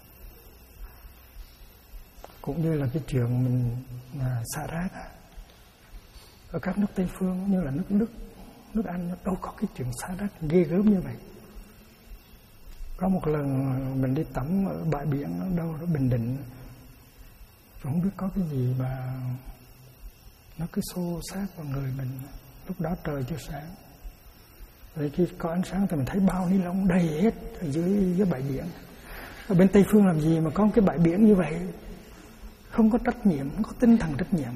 Cũng như là cái chuyện mình xả rác ở các nước Tây phương như là nước Anh, nó đâu có cái chuyện xả rác ghê gớm như vậy. Có một lần mình đi tắm ở bãi biển ở đâu đó Bình Định, rồi không biết có cái gì mà nó cứ xô xát vào người mình. Lúc đó trời chưa sáng, rồi khi có ánh sáng thì mình thấy bao ni lông đầy hết ở dưới bãi biển. Ở bên Tây phương làm gì mà có cái bãi biển như vậy, không có trách nhiệm, không có tinh thần trách nhiệm.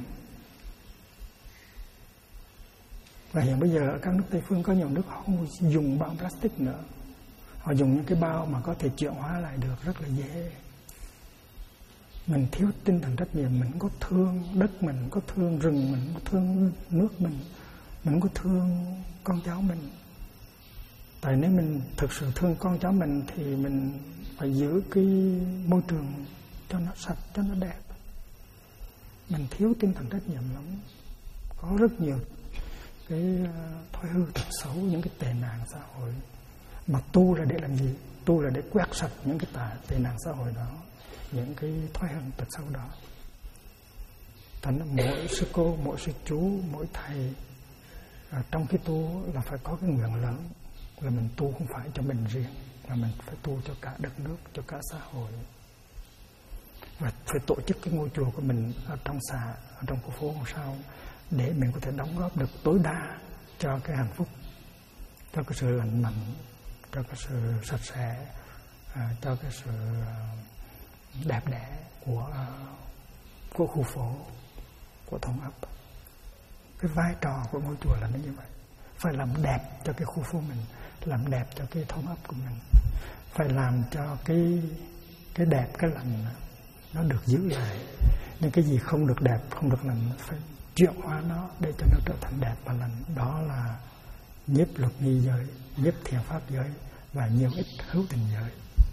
Và hiện bây giờ ở các nước Tây phương có nhiều nước họ không dùng bao plastic nữa, họ dùng những cái bao mà có thể chuyển hóa lại được rất là dễ. Mình thiếu tinh thần trách nhiệm, mình có thương đất mình, có thương rừng mình, có thương nước mình có thương con cháu mình. Tại nếu mình thực sự thương con cháu mình thì mình phải giữ cái môi trường cho nó sạch, cho nó đẹp. Mình thiếu tinh thần trách nhiệm lắm. Có rất nhiều cái thói hư tật xấu, những cái tệ nạn xã hội. Mà tu là để làm gì? Tu là để quét sạch những cái tệ nạn xã hội đó, những cái thói hư tật xấu đó. Thành mỗi sư cô, mỗi sư chú, mỗi thầy trong cái tu là phải có cái nguyện lớn, là mình tu không phải cho mình riêng, mà mình phải tu cho cả đất nước, cho cả xã hội. Và phải tổ chức cái ngôi chùa của mình ở trong xã, ở trong khu phố làm sao để mình có thể đóng góp được tối đa cho cái hạnh phúc, cho cái sự lành mạnh, cho cái sự sạch sẽ, cho cái sự đẹp đẽ của khu phố, của thôn ấp. Cái vai trò của ngôi chùa là nó như vậy. Phải làm đẹp cho cái khu phố mình, làm đẹp cho cái thôn ấp của mình, phải làm cho cái đẹp, cái lành nó được giữ lại. Nhưng cái gì không được đẹp, không được lành, phải chuyển hóa nó để cho nó trở thành đẹp và lành. Đó là nhiếp luật nghi giới, nhiếp thiện pháp giới và nhiều ít hữu tình giới.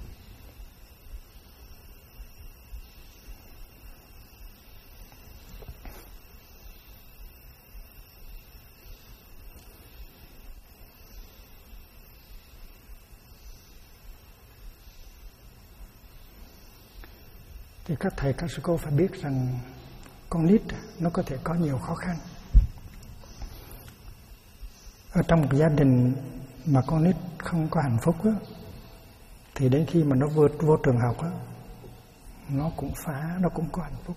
Thì các thầy, các sư cô phải biết rằng con nít nó có thể có nhiều khó khăn. Ở trong một gia đình mà con nít không có hạnh phúc á, thì đến khi mà nó vượt vô trường học á, nó cũng phá, nó cũng có hạnh phúc.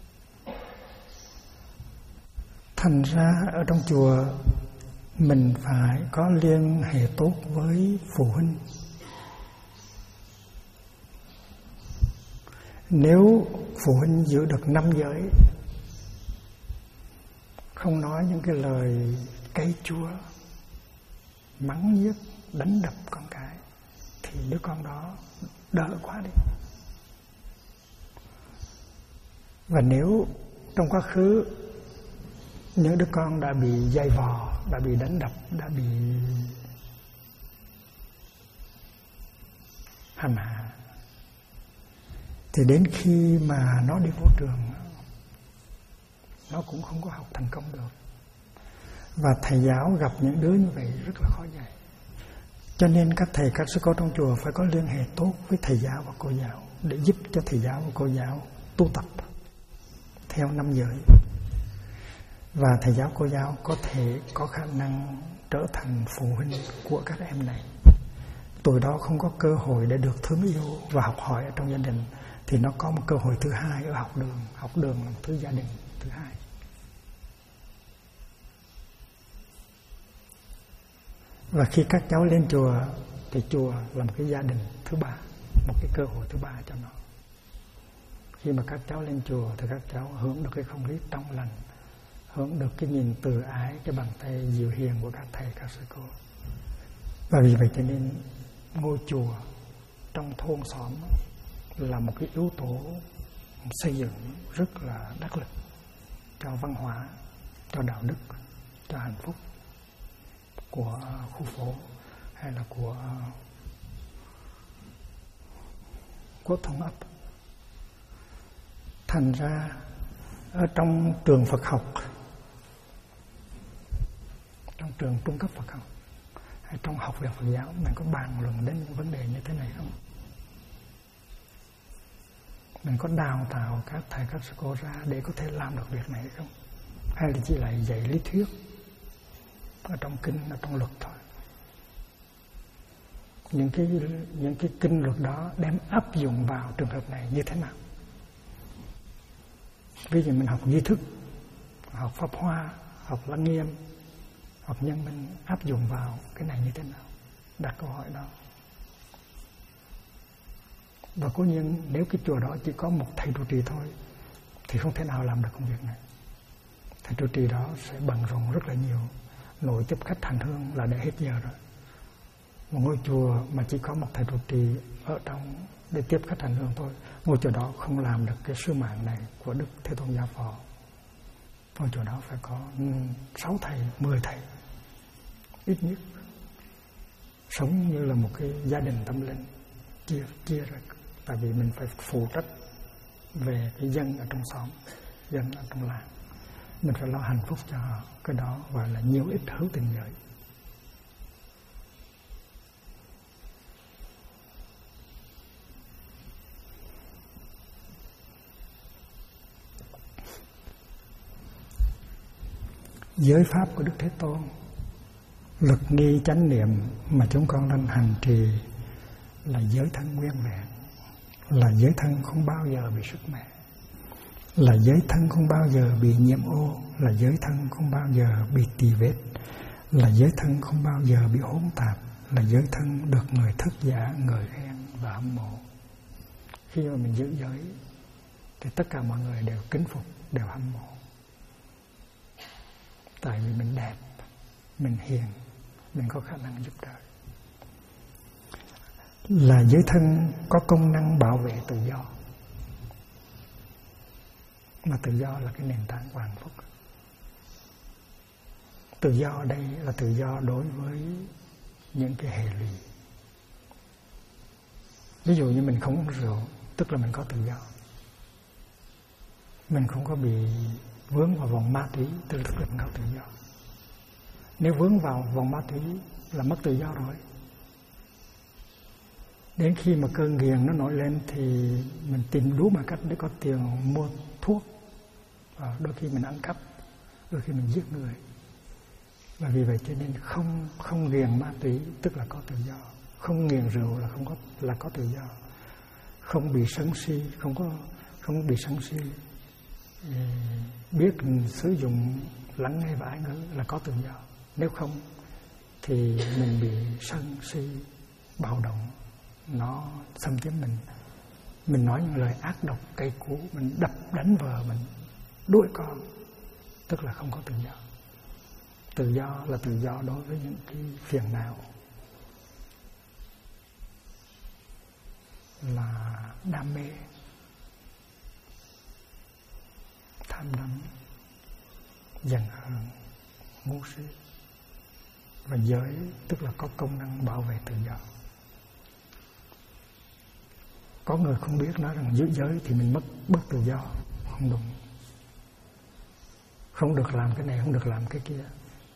Thành ra ở trong chùa mình phải có liên hệ tốt với phụ huynh. Nếu phụ huynh giữ được 5 giới, không nói những cái lời cay chua, mắng nhiếc, đánh đập con cái, thì đứa con đó đỡ quá đi. Và nếu trong quá khứ những đứa con đã bị dày vò, đã bị đánh đập, đã bị hành hạ, thì đến khi mà nó đi vô trường, nó cũng không có học thành công được. Và thầy giáo gặp những đứa như vậy rất là khó dạy. Cho nên các thầy, các sư cô trong chùa phải có liên hệ tốt với thầy giáo và cô giáo để giúp cho thầy giáo và cô giáo tu tập theo 5 giới. Và thầy giáo, cô giáo có thể có khả năng trở thành phụ huynh của các em này. Tuổi đó không có cơ hội để được thương yêu và học hỏi ở trong gia đình, thì nó có một cơ hội thứ hai ở học đường. Học đường là một thứ gia đình thứ hai. Và khi các cháu lên chùa thì chùa là một cái gia đình thứ ba, một cái cơ hội thứ ba cho nó. Khi mà các cháu lên chùa thì các cháu hưởng được cái không khí trong lành, hưởng được cái nhìn từ ái, cái bàn tay dịu hiền của các thầy, các sư cô. Và vì vậy cho nên ngôi chùa trong thôn xóm là một cái yếu tố xây dựng rất là đắc lực cho văn hóa, cho đạo đức, cho hạnh phúc của khu phố hay là của thôn ấp. Thành ra ở trong trường Phật học, trong trường trung cấp Phật học hay trong học viện Phật giáo, mình có bàn luận đến những vấn đề như thế này không? Mình có đào tạo các thầy, các sư cô ra để có thể làm được việc này không? Hay là chỉ là dạy lý thuyết ở trong kinh, ở trong luật thôi? Những cái kinh luật đó đem áp dụng vào trường hợp này như thế nào? Ví dụ mình học nghi thức, học pháp hoa, học lăng nghiêm, học nhân minh, áp dụng vào cái này như thế nào? Đặt câu hỏi đó. Và cố nhiên nếu cái chùa đó chỉ có một thầy trụ trì thôi thì không thể nào làm được công việc này. Thầy trụ trì đó sẽ bận rộn rất là nhiều, nội tiếp khách hành hương là đã hết giờ rồi. Một ngôi chùa mà chỉ có một thầy trụ trì ở trong để tiếp khách hành hương thôi, ngôi chùa đó không làm được cái sứ mạng này của Đức Thế Tôn Giáo Phò. Ngôi chùa đó phải có 6 thầy, 10 thầy ít nhất, sống như là một cái gia đình tâm linh, chia ra. Tại vì mình phải phụ trách về cái dân ở trong xóm, dân ở trong làng, mình phải lo hạnh phúc cho họ. Cái đó gọi là nhiều ít hữu tình giới. Giới pháp của Đức Thế Tôn, luật nghi chánh niệm mà chúng con đang hành trì là giới thân nguyên vẹn, là giới thân không bao giờ bị sức mẻ, là giới thân không bao giờ bị nhiễm ô, là giới thân không bao giờ bị tì vết, là giới thân không bao giờ bị hỗn tạp, là giới thân được người thất giả, người khen và hâm mộ. Khi mà mình giữ giới thì tất cả mọi người đều kính phục, đều hâm mộ. Tại vì mình đẹp, mình hiền, mình có khả năng giúp đỡ. Là giới thân có công năng bảo vệ tự do. Mà tự do là cái nền tảng của hạnh phúc. Tự do ở đây là tự do đối với những cái hệ lụy. Ví dụ như mình không uống rượu, tức là mình có tự do. Mình không có bị vướng vào vòng ma túy, tức là mình có tự do. Nếu vướng vào vòng ma túy là mất tự do rồi. Đến khi mà cơn nghiện nó nổi lên thì mình tìm đủ mọi cách để có tiền mua thuốc. Đôi khi mình ăn cắp, đôi khi mình giết người. Và vì vậy cho nên không nghiện ma túy tức là có tự do. Không nghiện rượu là có tự do. Không bị sân si, không bị sân si. Biết sử dụng lắng nghe và ái ngữ là có tự do. Nếu không thì mình bị sân si, bạo động, nó xâm chiếm mình. Mình nói những lời ác độc, cay cú, mình đập đánh vợ mình, đuổi con, tức là không có tự do. Tự do là tự do đối với những cái phiền não, là đam mê, tham đắm, giận hờn, ngu si. Và giới tức là có công năng bảo vệ tự do. Có người không biết nói rằng giữ giới thì mình mất tự do. Không đúng. Không được làm cái này, không được làm cái kia.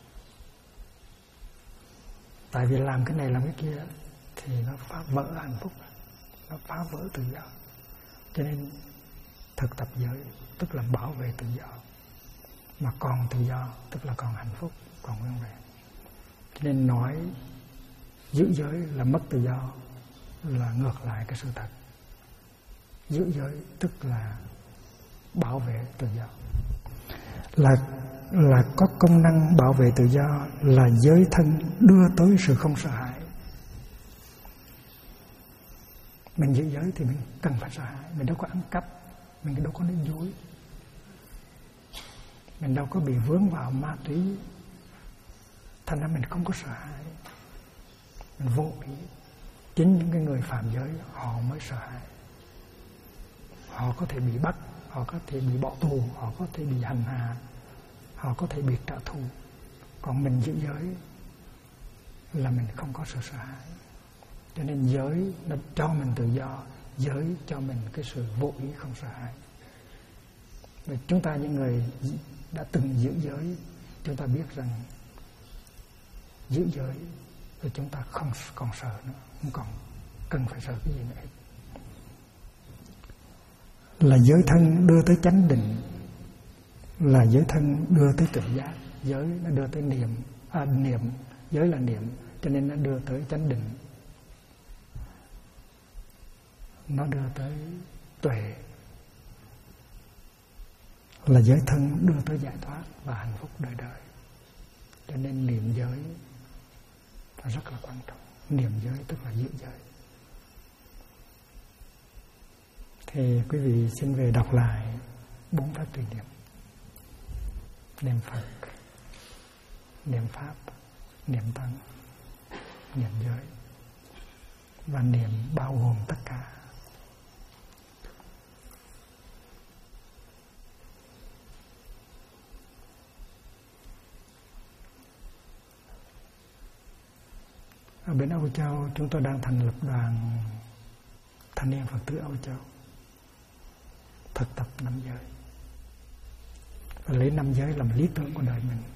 Tại vì làm cái này làm cái kia thì nó phá vỡ hạnh phúc, nó phá vỡ tự do. Cho nên thực tập giới tức là bảo vệ tự do. Mà còn tự do tức là còn hạnh phúc, còn nguyên vẹn. Cho nên nói giữ giới là mất tự do là ngược lại cái sự thật. Giữ giới tức là bảo vệ tự do, là có công năng bảo vệ tự do, là giới thân đưa tới sự không sợ hãi. Mình giữ giới thì mình cần phải sợ hãi. Mình đâu có ăn cắp, mình đâu có nói dối, mình đâu có bị vướng vào ma túy. Thành ra mình không có sợ hãi, mình vô ý. Chính những cái người phạm giới họ mới sợ hãi. Họ có thể bị bắt, họ có thể bị bỏ tù, họ có thể bị hành hạ, họ có thể bị trả thù. Còn mình giữ giới là mình không có sự sợ hãi. Cho nên giới nó cho mình tự do, giới cho mình cái sự vô ý không sợ hãi. Và chúng ta những người đã từng giữ giới, chúng ta biết rằng giữ giới thì chúng ta không còn sợ nữa, không còn cần phải sợ cái gì nữa. Là giới thân đưa tới chánh định, là giới thân đưa tới tự giác. Giới nó đưa tới niệm, giới là niệm, cho nên nó đưa tới chánh định, nó đưa tới tuệ. Là giới thân đưa tới giải thoát và hạnh phúc đời đời. Cho nên niệm giới rất là quan trọng. Niệm giới tức là giữ giới. Thì quý vị xin về đọc lại 4 pháp tùy niệm: niệm Phật, niệm Pháp, niệm Tăng, niệm giới. Và niệm bao gồm tất cả. Ở bên Âu Châu chúng tôi đang thành lập đoàn thanh niên Phật tử Âu Châu thực tập 5 giới, và lấy 5 giới làm lý tưởng của đời mình.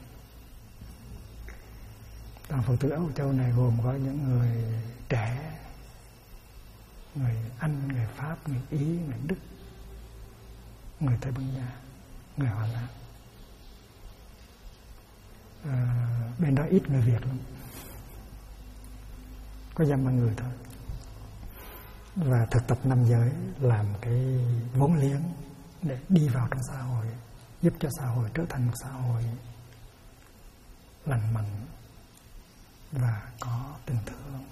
Đoàn Phật tử Âu Châu này gồm có những người trẻ, người Anh, người Pháp, người Ý, người Đức, người Tây Ban Nha, người Hoa Lan. Bên đó ít người Việt lắm, có dăm ba người thôi. Và thực tập 5 giới làm cái vốn liếng để đi vào trong xã hội, giúp cho xã hội trở thành một xã hội lành mạnh và có tình thương.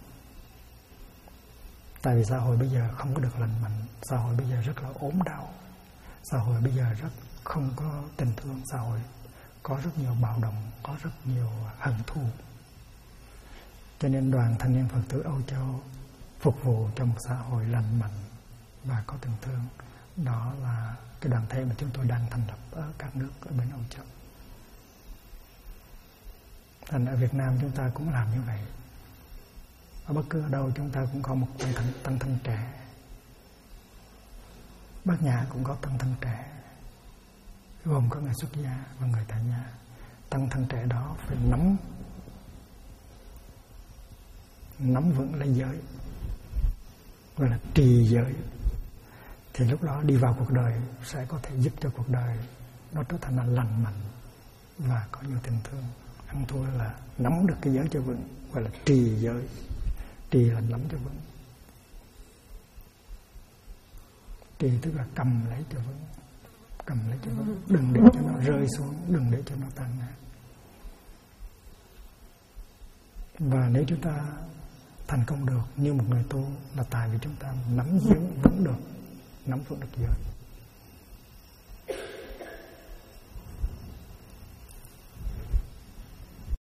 Tại vì xã hội bây giờ không có được lành mạnh, xã hội bây giờ rất là ốm đau, xã hội bây giờ rất không có tình thương, xã hội có rất nhiều bạo động, có rất nhiều hận thù. Cho nên đoàn thanh niên Phật tử Âu Châu phục vụ cho một xã hội lành mạnh và có tình thương, Đó là cái đoàn thể mà chúng tôi đang thành lập ở các nước ở bên Âu Châu. Thành ở Việt Nam chúng ta cũng làm như vậy. Ở bất cứ ở đâu chúng ta cũng có một tăng thân trẻ. Bát Nhã cũng có tăng thân trẻ, gồm có người xuất gia và người tại gia. Tăng thân trẻ đó phải nắm vững lấy giới, gọi là trì giới, thì lúc đó đi vào cuộc đời sẽ có thể giúp cho cuộc đời nó trở thành là lành mạnh và có nhiều tình thương. Ăn thua là nắm được cái giới cho vững, gọi là trì giới. Trì là nắm cho vững. Trì tức là cầm lấy cho vững, cầm lấy cho vững, đừng để cho nó rơi xuống, đừng để cho nó tan nát. Và nếu chúng ta thành công được như một người tu là tại vì chúng ta nắm vững được giới.